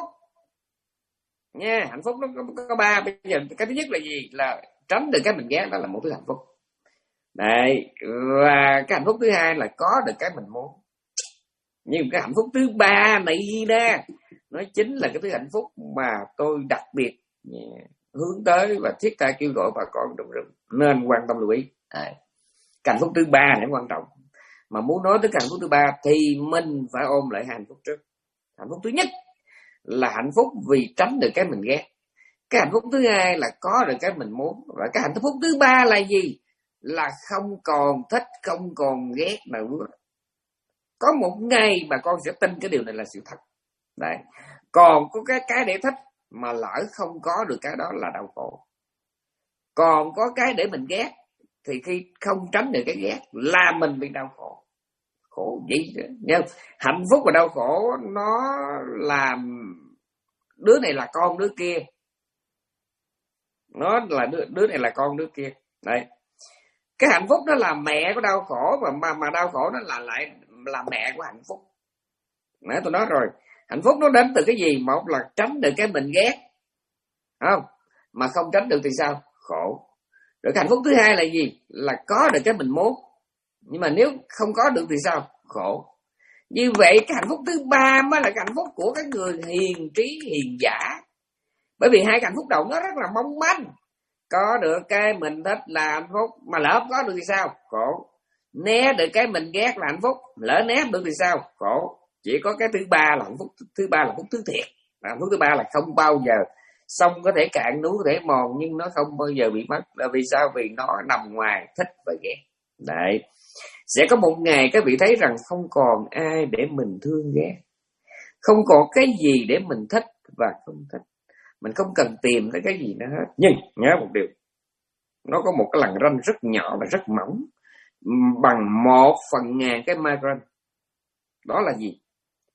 nha. Hạnh phúc nó có, có ba. Bây giờ cái thứ nhất là gì? Là tránh được cái mình ghét, đó là một thứ hạnh phúc. Đấy, và cái hạnh phúc thứ hai là có được cái mình muốn. Nhưng cái hạnh phúc thứ ba này nè, nó chính là cái thứ hạnh phúc mà tôi đặc biệt yeah, hướng tới và thiết tha kêu gọi bà con trong rừng nên quan tâm lưu ý. Đấy, cái hạnh phúc thứ ba này quan trọng. Mà muốn nói tới cái hạnh phúc thứ ba thì mình phải ôm lại hạnh phúc trước. Hạnh phúc thứ nhất là hạnh phúc vì tránh được cái mình ghét. Cái hạnh phúc thứ hai là có được cái mình muốn. Và cái hạnh phúc thứ ba là gì? Là không còn thích, không còn ghét nữa. Có một ngày bà con sẽ tin cái điều này là sự thật. Đấy. Còn có cái cái để thích mà lỡ không có được cái đó là đau khổ. Còn có cái để mình ghét thì khi không tránh được cái ghét là mình bị đau khổ. Khổ gì nữa. Nhưng hạnh phúc và đau khổ nó làm đứa này là con đứa kia. Nó là đứa, đứa này là con đứa kia. Đấy. Cái hạnh phúc đó là mẹ của đau khổ, mà mà, mà đau khổ nó là lại là mẹ của hạnh phúc. Nãy tôi nói rồi, hạnh phúc nó đến từ cái gì? Một là tránh được cái mình ghét, không? Mà không tránh được thì sao? Khổ. Rồi cái hạnh phúc thứ hai là gì? Là có được cái mình muốn. Nhưng mà nếu không có được thì sao? Khổ. Như vậy cái hạnh phúc thứ ba mới là cái hạnh phúc của cái người hiền trí, hiền giả. Bởi vì hai cái hạnh phúc đầu nó rất là mong manh. Có được cái mình thích là hạnh phúc, mà lỡ không có được thì sao? Khổ. Né được cái mình ghét là hạnh phúc, lỡ né được thì sao? Khổ. Chỉ có cái thứ ba là hạnh phúc, thứ ba là hạnh phúc thứ thiệt. Hạnh phúc thứ ba là không bao giờ, sông có thể cạn, núi có thể mòn, nhưng nó không bao giờ bị mất. Là vì sao? Vì nó nằm ngoài thích và ghét. Đấy. Sẽ có một ngày các vị thấy rằng không còn ai để mình thương ghét, không còn cái gì để mình thích và không thích. Mình không cần tìm tới cái gì nữa hết. Nhưng nhớ một điều, nó có một cái lằn ranh rất nhỏ và rất mỏng, bằng một phần ngàn cái micron. Đó là gì?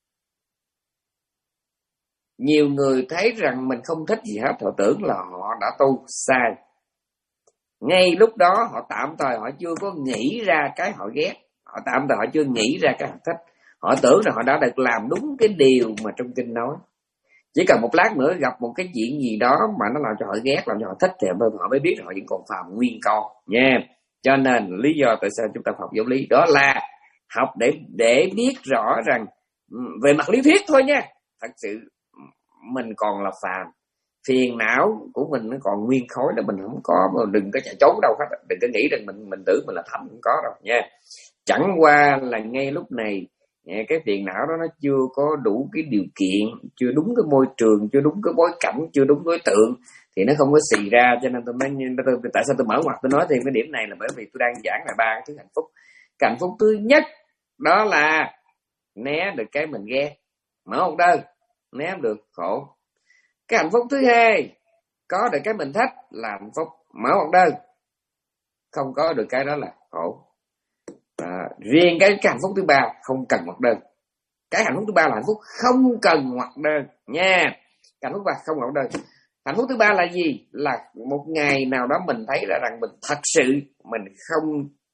Nhiều người thấy rằng mình không thích gì hết, họ tưởng là họ đã tu sai. Ngay lúc đó họ tạm thời họ chưa có nghĩ ra cái họ ghét, họ tạm thời họ chưa nghĩ ra cái họ thích. Họ tưởng là họ đã được làm đúng cái điều mà trong kinh nói. Chỉ cần một lát nữa gặp một cái chuyện gì đó mà nó làm cho họ ghét, làm cho họ thích, thì họ mới biết họ vẫn còn phàm nguyên con nha. Cho nên lý do tại sao chúng ta học giáo lý đó là học để để biết rõ rằng về mặt lý thuyết thôi nha, thật sự mình còn là phàm, phiền não của mình nó còn nguyên khối, là mình không có, mà đừng có chạy trốn đâu hết, đừng có nghĩ rằng mình mình tưởng mình là thánh, không có đâu nha. Chẳng qua là ngay lúc này cái phiền não đó nó chưa có đủ cái điều kiện, chưa đúng cái môi trường, chưa đúng cái bối cảnh, chưa đúng đối tượng thì nó không có xì ra. Cho nên tôi mới, tại sao tôi mở ngoặt tôi nói thêm cái điểm này là bởi vì tôi đang giảng là ba cái thứ hạnh phúc. Cái hạnh phúc thứ nhất đó là né được cái mình ghét, mở một đơn, né được khổ. Cái hạnh phúc thứ hai, có được cái mình thích là hạnh phúc, mở một đơn, không có được cái đó là khổ. À, riêng cái, cái hạnh phúc thứ ba không cần ngoặc đơn. Cái hạnh phúc thứ ba là hạnh phúc không cần ngoặc đơn nha. Hạnh phúc thứ ba không ngoặc đơn. Hạnh phúc thứ ba là gì? Là một ngày nào đó mình thấy ra rằng mình thật sự mình không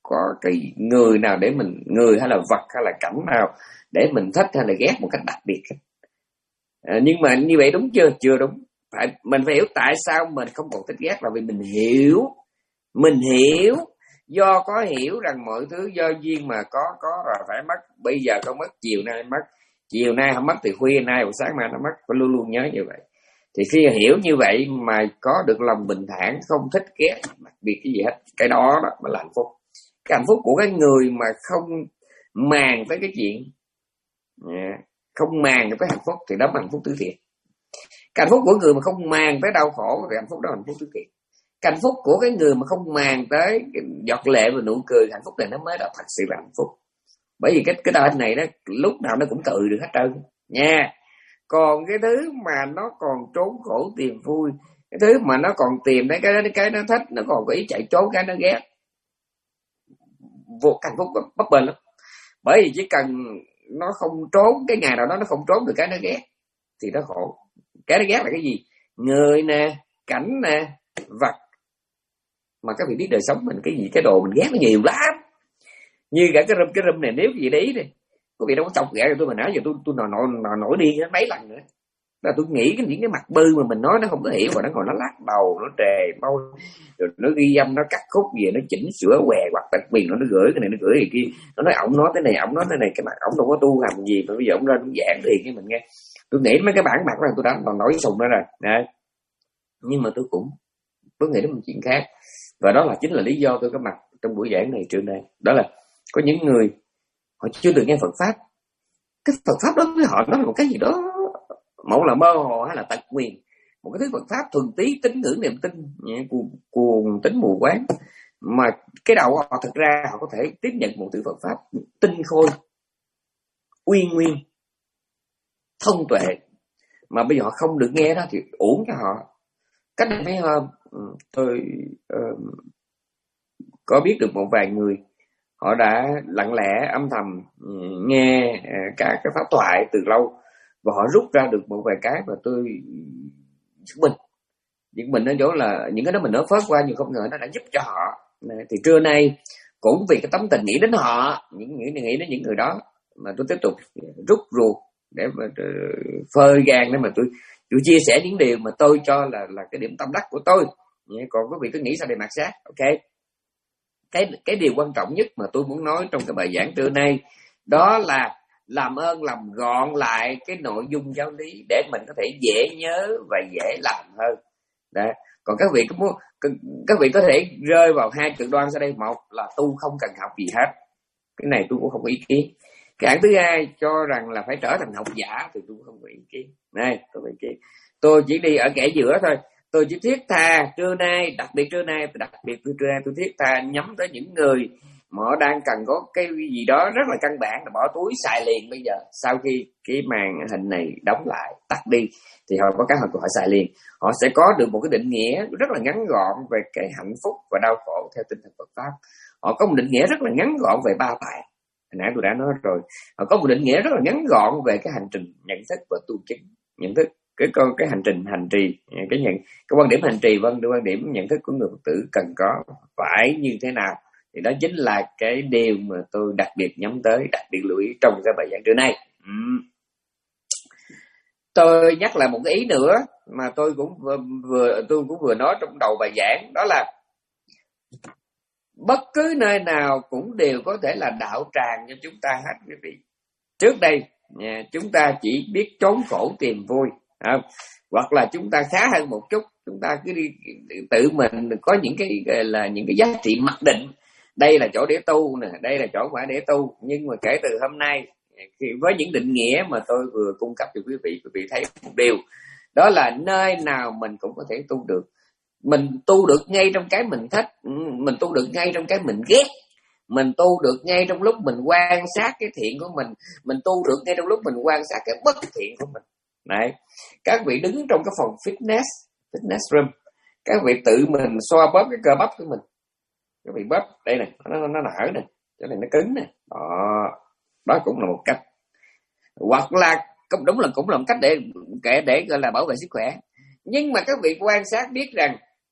có cái người nào để mình, người hay là vật hay là cảnh nào để mình thích hay là ghét một cách đặc biệt. À, nhưng mà như vậy đúng chưa? Chưa đúng. Phải, mình phải hiểu tại sao mình không còn thích ghét, là vì mình hiểu, mình hiểu, do có hiểu rằng mọi thứ do duyên mà có, có rồi phải mất. Bây giờ không mất, chiều nay mất, chiều nay không mất thì khuya nay hoặc sáng mai nó mất. Phải luôn luôn nhớ như vậy. Thì khi hiểu như vậy mà có được lòng bình thản, không thích ghét đặc biệt cái gì hết, cái đó, đó mà là hạnh phúc. Cái hạnh phúc của cái người mà không màng tới cái chuyện, không màng tới hạnh phúc thì đó là hạnh phúc tứ thiện. Cái hạnh phúc của người mà không màng tới đau khổ thì hạnh phúc đó là hạnh phúc tứ thiện. Cái hạnh phúc của cái người mà không màng tới giọt lệ và nụ cười, hạnh phúc này nó mới là thật sự là hạnh phúc. Bởi vì cái cái đời này đó lúc nào nó cũng cười được hết trơn nha. Còn cái thứ mà nó còn trốn khổ tìm vui, cái thứ mà nó còn tìm đến cái cái nó thích, nó còn có ý chạy trốn cái nó ghét, vô hạnh phúc bất bình lắm. Bởi vì chỉ cần nó không trốn, cái ngày nào đó nó không trốn được cái nó ghét thì nó khổ. Cái nó ghét là cái gì? Người nè, cảnh nè, vật. Mà các vị biết đời sống mình cái gì, cái đồ mình ghét nó nhiều lắm. Như cả cái râm cái râm này, nếu gì để ý đi, quý vị đâu có chọc ghẻ cho tôi mà nói giờ tôi tôi nổi nổi nổi, nổi điên đến mấy lần nữa. Là tôi nghĩ cái những cái mặt bư mà mình nói nó không có hiểu, và nó còn nó lắc đầu, nó trề môi, rồi nó ghi âm, nó cắt khúc gì, nó chỉnh sửa què hoặc tật miền, nó nó gửi cái này nó gửi cái kia, nó nói ổng nói thế này, ổng nói thế này, cái mặt ổng đâu có tu làm gì mà bây giờ ổng ra ổng giảng thì cái mình nghe. Tôi nghĩ mấy cái bản mặt này tôi đã còn nổi sùng đó rồi. Đấy. Nhưng mà tôi cũng tôi nghĩ đến một chuyện khác, và đó là chính là lý do tôi có mặt trong buổi giảng này trưa nay. Đó là có những người họ chưa từng nghe Phật pháp. Cái Phật pháp đó với họ nó là một cái gì đó, một là mơ hồ hay là tật nguyền, một cái thứ Phật pháp thuần tí tín ngưỡng niềm tin, cuồng, cuồng tín mù quáng, mà cái đầu họ thực ra họ có thể tiếp nhận một thứ Phật pháp tinh khôi, uy nguyên, thông tuệ, mà bây giờ họ không được nghe đó thì uổng cho họ. Cách này thấy không? Tôi uh, có biết được một vài người họ đã lặng lẽ âm thầm nghe cả cái pháp thoại từ lâu, và họ rút ra được một vài cái mà tôi chứng minh những mình nói chỗ là những cái đó mình nói phớt qua, nhưng không ngờ nó đã giúp cho họ. Thì trưa nay cũng vì cái tấm tình nghĩ đến họ, những nghĩ nghĩ đến những người đó mà tôi tiếp tục rút ruột để mà phơi gan, để mà tôi tôi chia sẻ những điều mà tôi cho là là cái điểm tâm đắc của tôi. Còn quý vị cứ nghĩ sao để mặc sát. Ok, cái cái điều quan trọng nhất mà tôi muốn nói trong cái bài giảng trưa nay đó là làm ơn làm gọn lại cái nội dung giáo lý để mình có thể dễ nhớ và dễ làm hơn. Đấy. Còn các vị có muốn, các vị có thể rơi vào hai cực đoan sau đây. Một là tu không cần học gì hết, cái này tôi cũng không có ý kiến. Cái hạng thứ hai cho rằng là phải trở thành học giả thì tôi cũng không có ý kiến. Này, tôi có ý kiến. Tôi chỉ đi ở kẻ giữa thôi. Tôi chỉ thiết tha trưa nay, đặc biệt trưa nay, đặc biệt trưa nay tôi thiết tha nhắm tới những người mà họ đang cần có cái gì đó rất là căn bản, là bỏ túi xài liền bây giờ. Sau khi cái màn hình này đóng lại, tắt đi, thì họ có cái họ họ xài liền. Họ sẽ có được một cái định nghĩa rất là ngắn gọn về cái hạnh phúc và đau khổ theo tinh thần Phật pháp. Họ có một định nghĩa rất là ngắn gọn về ba tài. Hồi nãy tôi đã nói rồi. Họ có một định nghĩa rất là ngắn gọn về cái hành trình nhận thức và tu chứng. Nhận thức cái cái hành trình hành trì, cái nhận cái quan điểm hành trì, vâng, quan điểm nhận thức của người Phật tử cần có phải như thế nào, thì đó chính là cái điều mà tôi đặc biệt nhắm tới, đặc biệt lưu ý trong cái bài giảng trưa nay. uhm. Tôi nhắc lại một cái ý nữa mà tôi cũng vừa, vừa tôi cũng vừa nói trong đầu bài giảng, đó là bất cứ nơi nào cũng đều có thể là đạo tràng cho chúng ta hết quý vị. Trước đây chúng ta chỉ biết trốn khổ tìm vui, à, hoặc là chúng ta khá hơn một chút, chúng ta cứ đi tự mình có những cái là những cái giá trị mặc định, đây là chỗ để tu nè, đây là chỗ phải để tu. Nhưng mà kể từ hôm nay, với những định nghĩa mà tôi vừa cung cấp cho quý vị, quý vị thấy một điều, đó là nơi nào mình cũng có thể tu được. Mình tu được ngay trong cái mình thích, mình tu được ngay trong cái mình ghét, mình tu được ngay trong lúc mình quan sát cái thiện của mình, mình tu được ngay trong lúc mình quan sát cái bất thiện của mình. Đấy, các vị đứng trong cái phòng fitness, fitness room, các vị tự mình xoa bóp cái cơ bắp của mình. Các vị bóp đây này, nó nó nở này, chỗ này nó cứng này, đó, đó cũng là một cách. Hoặc là đúng là cũng là một cách để để để gọi là bảo vệ sức khỏe. Nhưng mà các vị quan sát biết rằng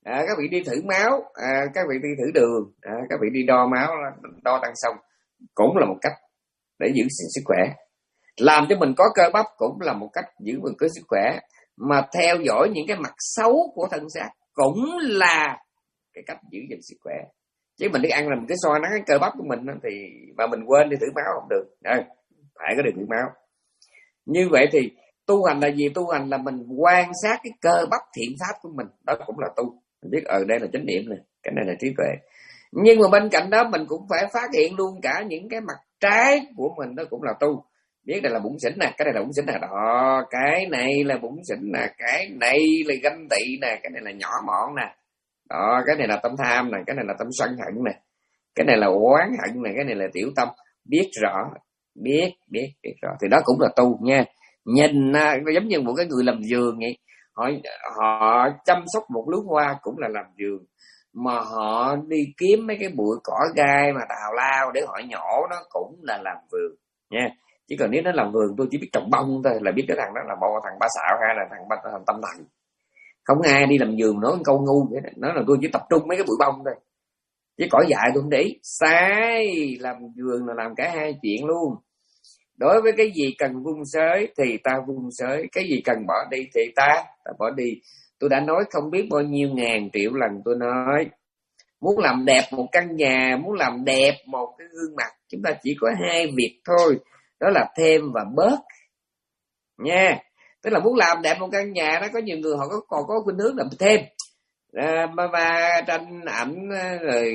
À, các vị đi thử máu, à, các vị đi thử đường, à, các vị đi đo máu, đo tăng xong cũng là một cách để giữ gìn sức khỏe. Làm cho mình có cơ bắp cũng là một cách giữ mình có sức khỏe. Mà theo dõi những cái mặt xấu của thân xác cũng là cái cách giữ gìn sức khỏe. Chứ mình đi ăn là mình cứ soi nắng cái cơ bắp của mình thì mà mình quên đi thử máu không được. À, phải có được thử máu. Như vậy thì tu hành là gì? Tu hành là mình quan sát cái cơ bắp thiện pháp của mình, đó cũng là tu. Mình biết ở đây là chánh niệm này, cái này là trí tuệ. Nhưng mà bên cạnh đó mình cũng phải phát hiện luôn cả những cái mặt trái của mình, đó cũng là tu. Biết đây là bủn xỉn nè, cái này là bủn xỉn nè, đó, cái này là bủn xỉn nè, cái này là ganh tị nè, cái này là nhỏ mọn nè, đó, cái này là tâm tham nè, cái này là tâm sân hận nè, cái này là oán hận nè, cái này là tiểu tâm. Biết rõ, biết biết biết rõ thì đó cũng là tu nha. Nhìn giống như một cái người làm vườn vậy, họ họ chăm sóc một luống hoa cũng là làm vườn, mà họ đi kiếm mấy cái bụi cỏ gai mà tào lao để họ nhổ nó cũng là làm vườn nha. Chỉ còn nếu nó làm vườn tôi chỉ biết trồng bông thôi là biết cái thằng đó là một thằng ba xạo hay là thằng, thằng tâm thần. Không ai đi làm vườn nói câu ngu vậy. Nói là tôi chỉ tập trung mấy cái bụi bông thôi, chứ cỏ dại tôi không để ý. Sai, làm vườn là làm cả hai chuyện luôn. Đối với cái gì cần vun sới thì ta vun sới, cái gì cần bỏ đi thì ta, ta bỏ đi. Tôi đã nói không biết bao nhiêu ngàn triệu lần, tôi nói muốn làm đẹp một căn nhà, muốn làm đẹp một cái gương mặt, chúng ta chỉ có hai việc thôi, đó là thêm và bớt nha. Tức là muốn làm đẹp một căn nhà đó, có nhiều người họ có còn có khuynh hướng làm thêm à, mà, mà tranh ảnh rồi,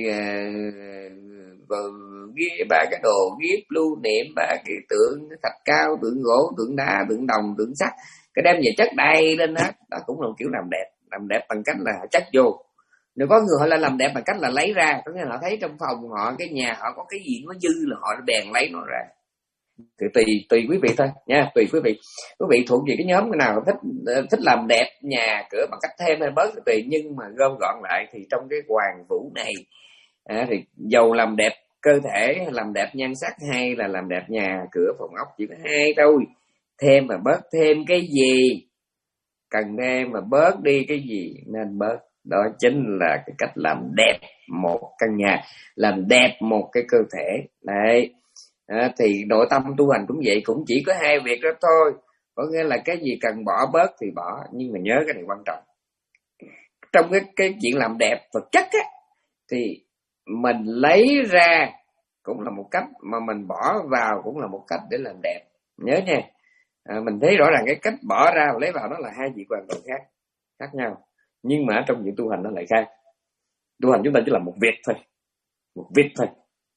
rồi ghi ba cái đồ ghép lưu niệm, ba cái tượng thạch cao, tượng gỗ, tượng đá, tượng đồng, tượng sắt, cái đem về chất đầy lên hết. Đó cũng là một kiểu làm đẹp. Làm đẹp bằng cách là chất vô. Nếu có người họ là làm đẹp bằng cách là lấy ra, có nghĩa là họ thấy trong phòng họ, cái nhà họ có cái gì nó dư là họ bèn lấy nó ra. Thì tùy tùy quý vị thôi nha, tùy quý vị. Quý vị thuộc về cái nhóm nào thích thích làm đẹp nhà cửa bằng cách thêm hay bớt thì tùy, nhưng mà gom gọn lại thì trong cái hoàng vũ này à, thì dầu làm đẹp cơ thể, làm đẹp nhan sắc hay là làm đẹp nhà cửa phòng ốc, chỉ có hai thôi. Thêm và bớt. Thêm cái gì cần thêm mà bớt đi cái gì nên bớt. Đó chính là cái cách làm đẹp một căn nhà, làm đẹp một cái cơ thể. Đấy à, thì nội tâm tu hành cũng vậy, cũng chỉ có hai việc đó thôi. Có nghĩa là cái gì cần bỏ bớt thì bỏ, nhưng mà nhớ cái này quan trọng. Trong cái, cái chuyện làm đẹp vật chất á, thì mình lấy ra cũng là một cách, mà mình bỏ vào cũng là một cách để làm đẹp. Nhớ nha, à, mình thấy rõ ràng cái cách bỏ ra và lấy vào nó là hai việc hoàn toàn khác khác nhau. Nhưng mà trong chuyện tu hành nó lại khác. Tu hành chúng ta chỉ là một việc thôi, một việc thôi.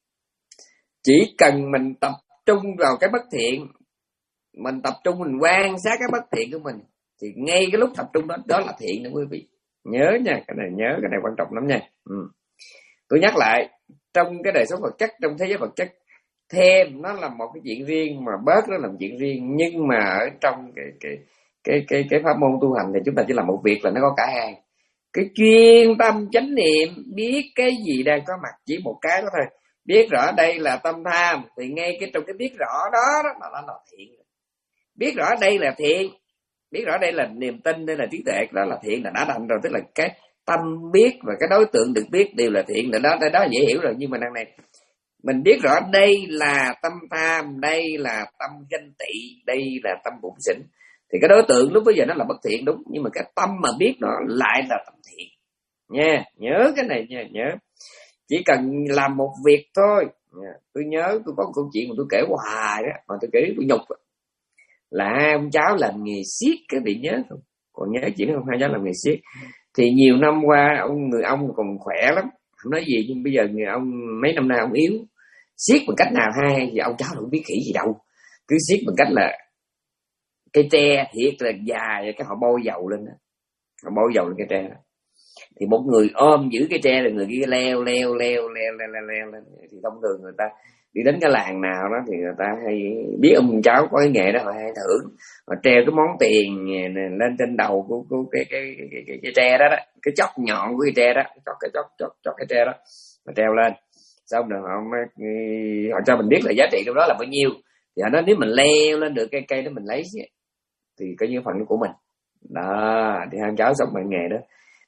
Chỉ cần mình tập trung vào cái bất thiện, mình tập trung mình quan sát cái bất thiện của mình, thì ngay cái lúc tập trung đó, đó là thiện đó quý vị. Nhớ nha, cái này nhớ, cái này quan trọng lắm nha. Ừ. Tôi nhắc lại, trong cái đời sống vật chất, trong thế giới vật chất, thêm nó là một cái chuyện riêng, mà bớt nó là một chuyện riêng. Nhưng mà ở trong cái cái cái cái cái pháp môn tu hành thì chúng ta chỉ làm một việc là nó có cả hai. Cái chuyên tâm chánh niệm, biết cái gì đang có mặt chỉ một cái đó thôi. Biết rõ đây là tâm tham thì ngay cái trong cái biết rõ đó đó là nó là thiện. Biết rõ đây là thiện, biết rõ đây là niềm tin, đây là trí tuệ, đó là thiện, là đã thành rồi. Tức là cái tâm biết và cái đối tượng được biết đều là thiện, là đó, đó, đó dễ hiểu rồi. Nhưng mà đằng này mình biết rõ đây là tâm tham, đây là tâm ganh tị, đây là tâm bủn xỉn, thì cái đối tượng lúc bây giờ nó là bất thiện đúng, nhưng mà cái tâm mà biết nó lại là tâm thiện nha. Nhớ cái này nha, nhớ. Chỉ cần làm một việc thôi. Tôi nhớ tôi có một câu chuyện mà tôi kể hoài đó, mà tôi kể tôi nhục là hai ông cháu làm nghề siết, các vị nhớ không? Còn nhớ chuyện không? Hai cháu làm nghề siết thì nhiều năm qua ông người ông còn khỏe lắm, không nói gì, nhưng bây giờ người ông mấy năm nay ông yếu. Siết bằng cách nào hay thì ông cháu không biết khỉ gì đâu, cứ siết bằng cách là cây tre thiệt là dài, cái họ bôi dầu lên đó, họ bôi dầu lên cây tre đó. Thì một người ôm giữ cái tre rồi người kia leo leo leo leo leo leo leo lên. Thì thông thường người ta đi đến cái làng nào đó thì người ta hay biết ông cháu có cái nghề đó, họ hay thưởng, họ treo cái món tiền lên trên đầu của, của cái, cái, cái, cái, cái, cái tre đó, đó, cái chóp nhọn của cái tre đó, chóp cái chóp chóp chóp cái tre đó, họ treo lên. Xong rồi họ họ cho mình biết là giá trị trong đó là bao nhiêu. Thì họ nói nếu mình leo lên được cây cây đó mình lấy thì coi như phần của mình đó. Thì hai cháu sống bằng nghề đó.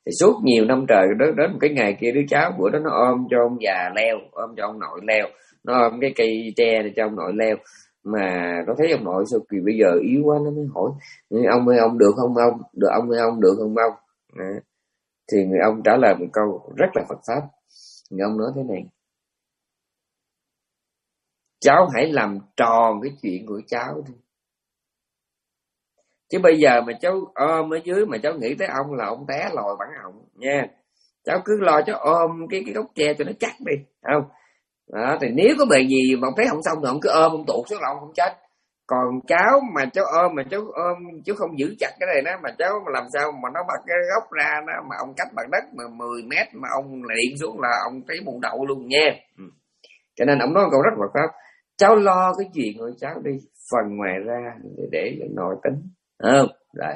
Thì suốt nhiều năm trời, đến, đến một cái ngày kia, đứa cháu bữa đó nó ôm cho ông già leo, ôm cho ông nội leo, nó ôm cái cây tre để cho ông nội leo. Mà nó thấy ông nội sao kỳ bây giờ yếu quá, nó mới hỏi ông ơi ông được không ông, được ông ơi ông được không ông. À, thì người ông trả lời một câu rất là Phật pháp. Người ông nói thế này: cháu hãy làm tròn cái chuyện của cháu đi, chứ bây giờ mà cháu ôm ở dưới mà cháu nghĩ tới ông là ông té lòi bản họng nha. Cháu cứ lo cháu ôm cái cái gốc tre cho nó chắc đi, không? Đó, thì nếu có bề gì mà ông thấy không xong thì ông cứ ôm, ông tụt xuống là ông không chết. Còn cháu mà cháu ôm mà cháu ôm cháu không giữ chặt cái này đó, mà cháu mà làm sao mà nó bật cái gốc ra đó, mà ông cách mặt đất mà mười mét mà ông liệm xuống là ông thấy bụng đậu luôn nha. Ừ. Cho nên ông nói câu rất là pháp: cháu lo cái chuyện của cháu đi, phần ngoài ra để, để cho nội tính. Không? Rồi.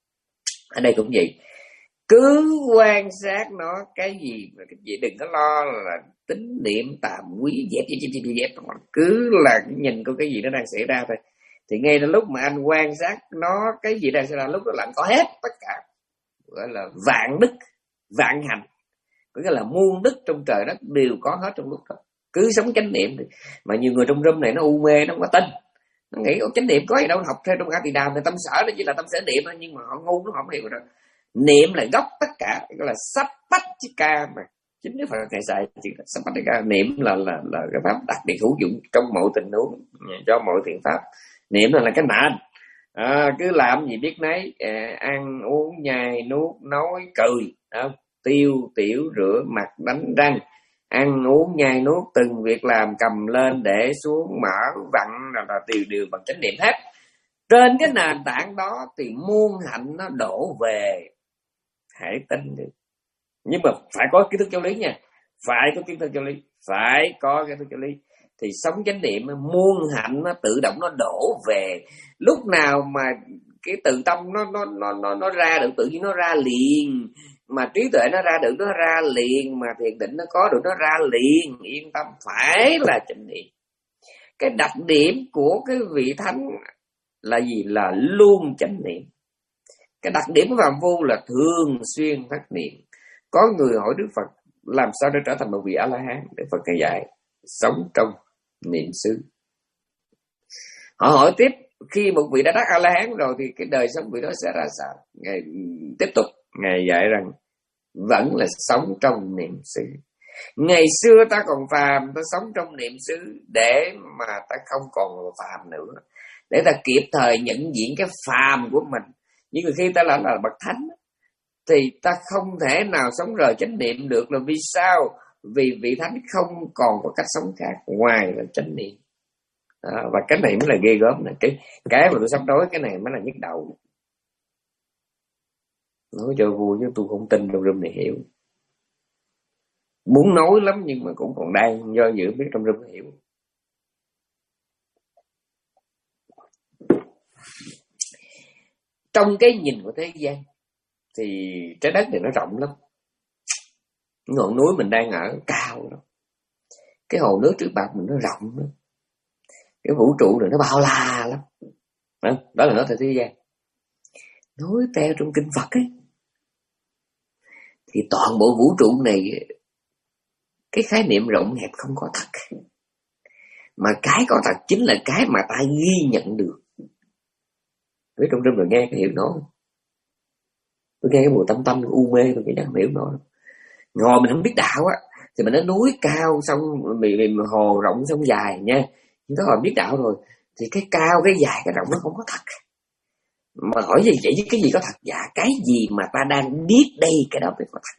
Ở đây cũng vậy, cứ quan sát nó, cái gì mà cái gì đừng có lo là tín niệm tàm quý dẹp dẹp dẹp dẹp, cứ là nhìn coi cái gì nó đang xảy ra thôi. Thì ngay đến lúc mà anh quan sát nó, cái gì đang xảy ra, lúc đó là anh có hết tất cả, gọi là vạn đức vạn hành, có nghĩa là muôn đức trong trời đất đều có hết trong lúc đó. Cứ sống chánh niệm đi. Mà nhiều người trong room này nó u mê, nó không có tin, nó nghĩ ô chánh niệm có gì đâu, học theo trong A Tỳ Đàm thì tâm sở nó chỉ là tâm sở niệm thôi, nhưng mà họ ngu, nó không hiểu rồi. Niệm là gốc tất cả, gọi là Sappatthika mà chính Đức Phật thầy dạy chữ Sappatthika. Niệm là là là cái pháp đặc biệt hữu dụng trong mọi tình huống, cho mọi thiện pháp. Niệm là, là cái nền. À, cứ làm gì biết nấy, à, ăn uống nhai nuốt nói cười, à, tiêu tiểu rửa mặt đánh răng, ăn uống nhai nuốt từng việc làm, cầm lên để xuống, mở vặn là, là đều đều bằng chánh niệm hết. Trên cái nền tảng đó thì muôn hạnh nó đổ về, hãy tin đi. Nhưng mà phải có kiến thức giáo lý nha, phải có kiến thức giáo lý, phải có kiến thức giáo lý thì sống chánh niệm muôn hạnh nó tự động nó đổ về. Lúc nào mà cái tự tâm nó nó nó nó nó ra được, tự nhiên nó ra liền, mà trí tuệ nó ra được nó ra liền, mà thiền định nó có được nó ra liền, yên tâm, phải là chánh niệm. Cái đặc điểm của cái vị thánh là gì? Là luôn chánh niệm. Cái đặc điểm của phàm phu là thường xuyên thất niệm. Có người hỏi Đức Phật làm sao để trở thành một vị A-la-hán, Đức Phật dạy dạy sống trong niệm xứ. Họ hỏi tiếp, khi một vị đã đắc A-la-hán rồi thì cái đời sống vị đó sẽ ra sao? Ngài tiếp tục, Ngài dạy rằng vẫn là sống trong niệm xứ. Ngày xưa ta còn phàm, ta sống trong niệm xứ để mà ta không còn phàm nữa, để ta kịp thời nhận diện cái phàm của mình. Nhưng mà khi ta là, là bậc thánh thì ta không thể nào sống rời chánh niệm được. Là vì sao? Vì vị thánh không còn có cách sống khác ngoài là chánh niệm. À, và cái này mới là ghê gớm này. Cái, cái mà tôi sắp nói cái này mới là nhức đầu. Nói cho vui chứ tôi không tin trong room này hiểu. Muốn nói lắm nhưng mà cũng còn đang do dự biết trong room hiểu. Trong cái nhìn của thế gian thì trái đất này nó rộng lắm. Ngọn núi mình đang ở cao lắm. Cái hồ nước trước mặt mình nó rộng lắm. Cái vũ trụ này nó bao la lắm. Đó là nói theo thế gian. Nói theo trong kinh Phật ấy, thì toàn bộ vũ trụ này, cái khái niệm rộng hẹp không có thật. Mà cái có thật chính là cái mà ta ghi nhận được. Với trong rừng rồi nghe cái hiểu nó. Tôi nghe cái mùi tâm tâm u mê tôi chẳng hiểu nó. Ngồi mình không biết đạo á thì mình nói núi cao xong bị, bị hồ rộng xong dài nha. Nhưng đó là biết đạo rồi thì cái cao cái dài cái rộng nó không có thật. Mà hỏi gì vậy chứ cái gì có thật? Dạ cái gì mà ta đang biết đây cái đó mới có thật.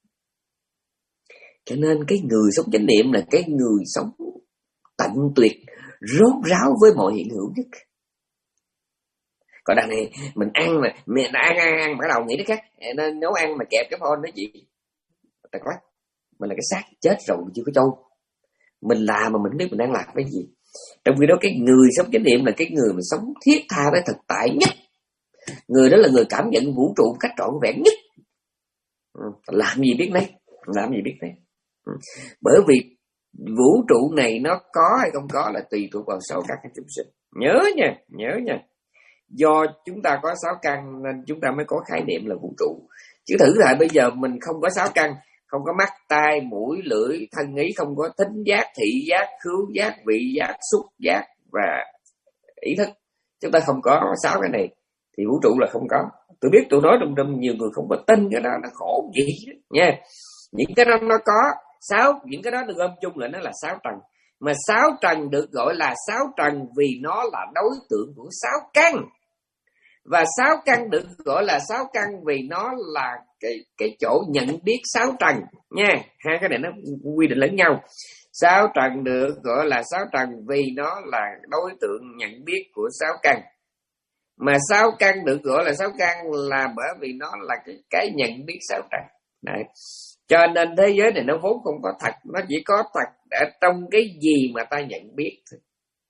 Cho nên cái người sống chánh niệm là cái người sống tận tuyệt, rốt ráo với mọi hiện hữu nhất. Còn đằng này mình ăn mà mình ăn ăn ăn bắt đầu nghĩ đến khác, nên nấu ăn mà kẹp cái phone đó chị, ta quát mình là cái xác chết rồi chưa có trâu, mình làm mà mình biết mình đang làm cái gì. Trong khi đó cái người sống chánh niệm là cái người mà sống thiết tha với thực tại nhất, người đó là người cảm nhận vũ trụ cách trọn vẹn nhất. Làm gì biết nấy, làm gì biết nấy. Bởi vì vũ trụ này nó có hay không có là tùy thuộc vào sáu căn chúng sinh. Nhớ nha, nhớ nha. Do chúng ta có sáu căn nên chúng ta mới có khái niệm là vũ trụ. Chứ thử lại bây giờ mình không có sáu căn, không có mắt, tai, mũi, lưỡi, thân ý, không có thính giác, thị giác, khứu giác, vị giác, xúc giác và ý thức, chúng ta không có sáu cái này thì vũ trụ là không có. Tôi biết tôi nói trong trong nhiều người không có tin cái đó, nó khổ gì nha. Những cái đó nó có sáu, những cái đó được gom chung lại nó là sáu trần. Mà sáu trần được gọi là sáu trần vì nó là đối tượng của sáu căn. Và sáu căn được gọi là sáu căn vì nó là cái cái chỗ nhận biết sáu trần nha. Hai cái này nó quy định lẫn nhau. Sáu trần được gọi là sáu trần vì nó là đối tượng nhận biết của sáu căn. Mà sáu căn được gọi là sáu căn là bởi vì nó là cái, cái nhận biết sáu trần. Đấy. Cho nên thế giới này nó vốn không có thật, nó chỉ có thật ở trong cái gì mà ta nhận biết thôi.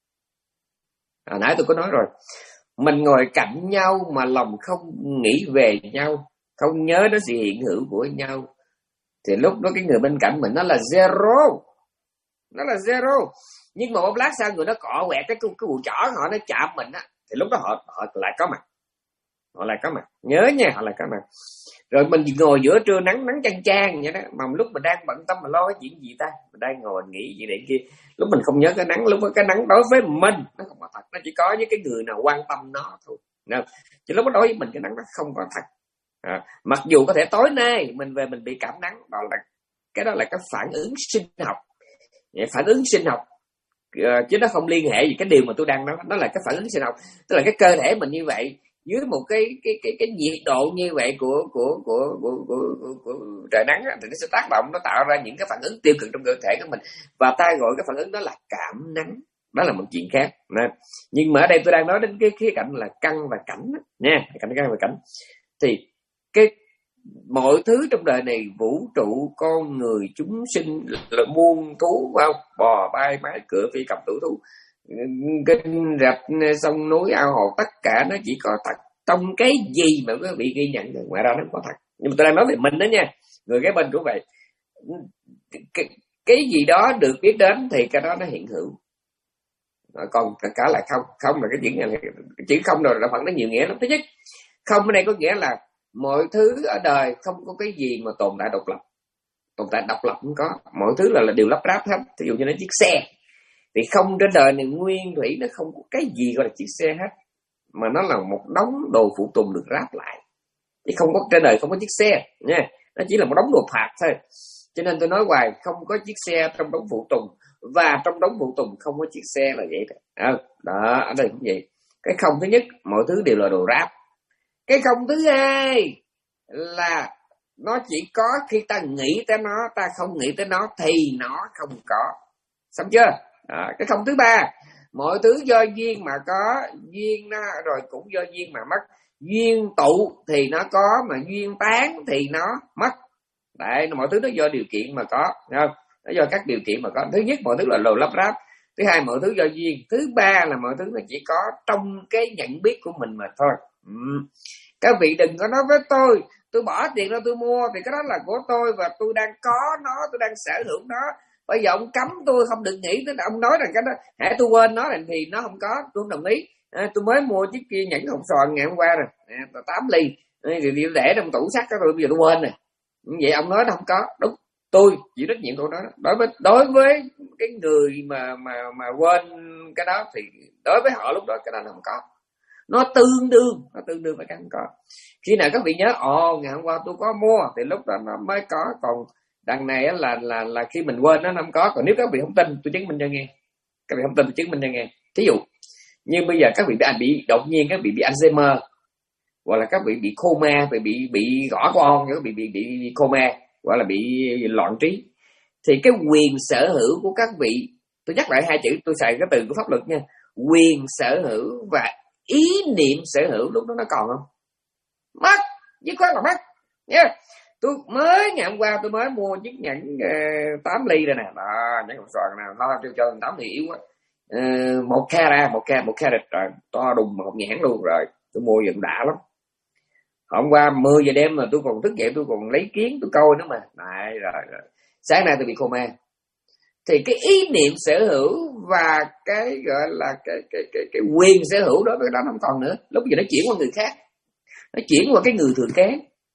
Hồi nãy tôi có nói rồi, mình ngồi cạnh nhau mà lòng không nghĩ về nhau, không nhớ đến sự hiện hữu của nhau, thì lúc đó cái người bên cạnh mình nó là zero, nó là zero. Nhưng mà một lát sau người nó cọ quẹt cái cái vụ chỏ họ nó chạm mình á, thì lúc đó họ họ lại có mặt, họ lại có mặt, nhớ nha, họ lại có mặt. Rồi mình ngồi giữa trưa nắng nắng chang chang vậy đó, mà lúc mình đang bận tâm mà lo cái chuyện gì ta, mình đang ngồi nghĩ gì để kia, lúc mình không nhớ cái nắng, lúc đó cái nắng đối với mình nó không có thật, nó chỉ có với cái người nào quan tâm nó thôi. Nào, chứ lúc đó đối với mình cái nắng nó không có thật. À, mặc dù có thể tối nay mình về mình bị cảm nắng, đó là cái đó là cái phản ứng sinh học, phản ứng sinh học, uh, chứ nó không liên hệ gì cái điều mà tôi đang nói, nó là cái phản ứng sinh học, tức là cái cơ thể mình như vậy dưới một cái cái cái cái nhiệt độ như vậy của của của của của, của, của trời nắng á, thì nó sẽ tác động, nó tạo ra những cái phản ứng tiêu cực trong cơ thể của mình, và ta gọi cái phản ứng đó là cảm nắng. Đó là một chuyện khác. Nên, nhưng mà ở đây tôi đang nói đến cái khía cạnh là căn và cảnh đó, nha, cảnh căn và cảnh. Thì cái mọi thứ trong đời này, vũ trụ, con người, chúng sinh, là muôn thú, phải không? Bò, bay, máy, cửa, phi cầm, tử thú, kênh rạch, sông núi, ao hồ, tất cả nó chỉ có thật trong cái gì mà quý vị ghi nhận được, ngoài ra nó không có thật. Nhưng mà tôi đang nói về mình đó nha, người kế bên cũng vậy. Cái, cái gì đó được biết đến thì cái đó nó hiện hữu, còn tất cả là không. Không là cái chuyện này, cái chữ không rồi là phận nó nhiều nghĩa lắm. Thứ nhất, không ở đây có nghĩa là mọi thứ ở đời không có cái gì mà tồn tại độc lập, tồn tại độc lập không có, mọi thứ là, là đều lắp ráp hết. Ví dụ như là chiếc xe, thì không trên đời này nguyên thủy nó không có cái gì gọi là chiếc xe hết, mà nó là một đống đồ phụ tùng được ráp lại. Chứ không có trên đời không có chiếc xe nha, nó chỉ là một đống đồ phạt thôi. Cho nên tôi nói hoài, không có chiếc xe trong đống phụ tùng, và trong đống phụ tùng không có chiếc xe là vậy đó. Đó, ở đây cũng vậy. Cái không thứ nhất, mọi thứ đều là đồ ráp. Cái không thứ hai là nó chỉ có khi ta nghĩ tới nó, ta không nghĩ tới nó thì nó không có. Xong chưa? À, cái không thứ ba, mọi thứ do duyên mà có, duyên nó rồi cũng do duyên mà mất. Duyên tụ thì nó có, mà duyên tán thì nó mất. Đấy, mọi thứ nó do điều kiện mà có, không? Nó do các điều kiện mà có. Thứ nhất, mọi thứ là lồ lắp ráp. Thứ hai, mọi thứ do duyên. Thứ ba là mọi thứ nó chỉ có trong cái nhận biết của mình mà thôi. Ừ. Các vị đừng có nói với tôi, tôi bỏ tiền ra tôi mua thì cái đó là của tôi và tôi đang có nó, tôi đang sở hữu nó. Bây giờ ông cấm tôi không được nghĩ tới, ông nói rằng cái đó hãy tôi quên nó thì nó không có, tôi không đồng ý. À, tôi mới mua chiếc kia nhẫn hộp xoàn ngày hôm qua rồi, à, tám ly, thì để trong tủ sắt đó rồi, bây giờ tôi quên rồi. Vậy ông nói nó không có, đúng, tôi chịu trách nhiệm tôi nói. Đối với đối với cái người mà mà mà quên cái đó thì đối với họ lúc đó cái đó nó không có, nó tương đương, nó tương đương với cái không có. Khi nào các vị nhớ, ồ ngày hôm qua tôi có mua thì lúc đó nó mới có. Còn đằng này là là là khi mình quên nó không có. Còn nếu các vị không tin, tôi chứng minh cho nghe. Các vị không tin tôi chứng minh cho nghe. Thí dụ như bây giờ các vị bị bị đột nhiên các vị bị Alzheimer, hoặc là các vị bị coma, bị bị bị gõ con, các vị bị bị coma, hoặc là bị loạn trí, thì cái quyền sở hữu của các vị, tôi nhắc lại hai chữ, tôi xài cái từ của pháp luật nha, quyền sở hữu và ý niệm sở hữu lúc đó nó còn không? Mất, dứt khoát là mất nha. Yeah. Tôi mới ngày hôm qua tôi mới mua chiếc nhẫn uh, tám ly rồi nè, đó, nhẫn hộp xoàn nào lo tiêu cho tám ly yếu quá, uh, một carat, một carat, một carat rồi, to đùng một nhãn luôn rồi, tôi mua dựng đã lắm. Hôm qua mười giờ đêm mà tôi còn thức dậy tôi còn lấy kiến tôi coi nữa mà. Đấy, rồi, rồi. Sáng nay tôi bị coma. Thì cái ý niệm sở hữu và cái gọi là cái cái cái, cái quyền sở hữu đó cái đó không còn nữa. Lúc giờ nó chuyển qua người khác, nó chuyển qua cái người thừa kế.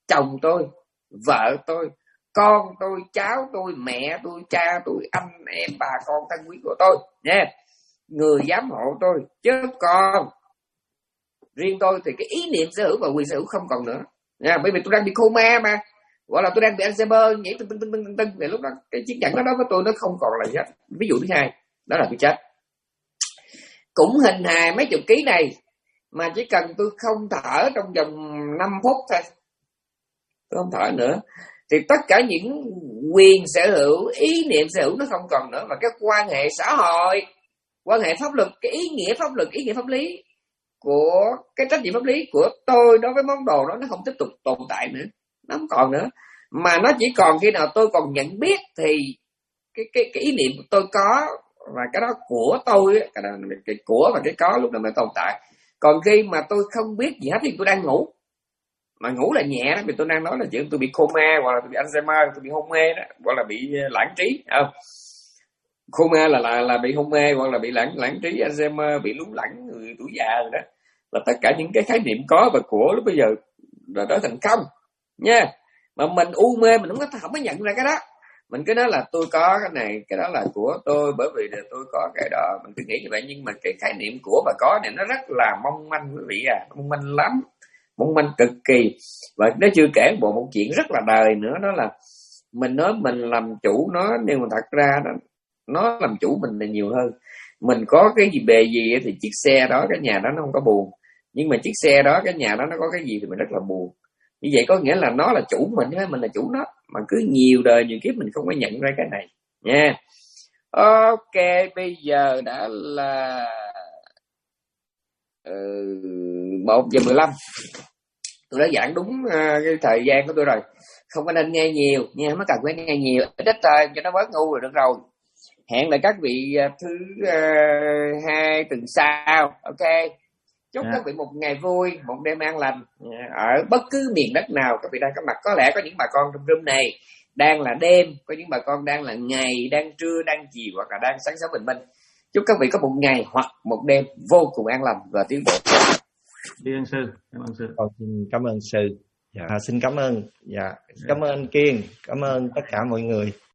chồng tôi, vợ tôi, con tôi, cháu tôi, mẹ tôi, cha tôi, anh em, bà con thân quý của tôi nha, người giám hộ tôi. Chứ còn riêng tôi thì cái ý niệm sở hữu và quyền sở hữu không còn nữa nha, bởi vì tôi đang bị coma mà, gọi là tôi đang bị Alzheimer, nhảy tưng tưng tưng tưng tưng, thì lúc đó cái chiếc nhẫn đó đối với tôi nó không còn là gì hết. Ví dụ thứ hai đó là tôi chết, cũng hình hài mấy chục ký này mà chỉ cần tôi không thở trong vòng năm phút thôi, tôi không thở nữa, thì tất cả những quyền sở hữu, ý niệm sở hữu nó không còn nữa, và cái quan hệ xã hội, quan hệ pháp luật, cái ý nghĩa pháp luật, ý nghĩa pháp lý của cái trách nhiệm pháp lý của tôi đối với món đồ đó nó không tiếp tục tồn tại nữa, nó không còn nữa, mà nó chỉ còn khi nào tôi còn nhận biết thì cái cái cái ý niệm tôi có và cái đó của tôi, cái đó cái của và cái có lúc đó mới tồn tại. Còn khi mà tôi không biết gì hết thì tôi đang ngủ, mà ngủ là nhẹ đó, vì tôi đang nói là chuyện tôi bị coma, hoặc là tôi bị Alzheimer, tôi bị hôn mê đó, hoặc là bị lãng trí, không? Coma là là là bị hôn mê, hoặc là bị lãng lãng trí, Alzheimer bị lú lẫn người tuổi già rồi đó, là tất cả những cái khái niệm có và của lúc bây giờ là trở thành không nha. Mà mình u mê mình không có không có nhận ra cái đó, mình cứ nói là tôi có cái này, cái đó là của tôi bởi vì là tôi có cái đó, mình cứ nghĩ như vậy. Nhưng mà cái khái niệm của và có này nó rất là mong manh quý vị à, mong manh lắm, mong manh cực kỳ. Và nó chưa kể bộ một chuyện rất là đời nữa, đó là mình nói mình làm chủ nó, nhưng mà thật ra đó, nó làm chủ mình là nhiều hơn. Mình có cái gì bề gì thì chiếc xe đó, cái nhà đó nó không có buồn, nhưng mà chiếc xe đó, cái nhà đó nó có cái gì thì mình rất là buồn. Như vậy có nghĩa là nó là chủ mình chứ mình là chủ nó, mà cứ nhiều đời nhiều kiếp mình không có nhận ra cái này nha. Ok, bây giờ đã là một giờ mười lăm, tôi đã giảng đúng uh, cái thời gian của tôi rồi, không có nên nghe nhiều nha, không có cần phải nghe nhiều, ít thôi cho nó bớt ngu rồi được rồi. Hẹn lại các vị uh, thứ uh, hai tuần sau. Ok, chúc yeah. các vị một ngày vui, một đêm an lành ở bất cứ miền đất nào các vị đang có mặt. Có lẽ có những bà con trong room này đang là đêm, có những bà con đang là ngày, đang trưa, đang chiều, hoặc là đang sáng sớm bình minh. Chúc các vị có một ngày hoặc một đêm vô cùng an lành và tiến bộ. Đi ơn sư, cảm ơn sư. Con xin cảm ơn sư. Dạ, xin cảm ơn. Dạ, cảm ơn Kiên, cảm ơn tất cả mọi người.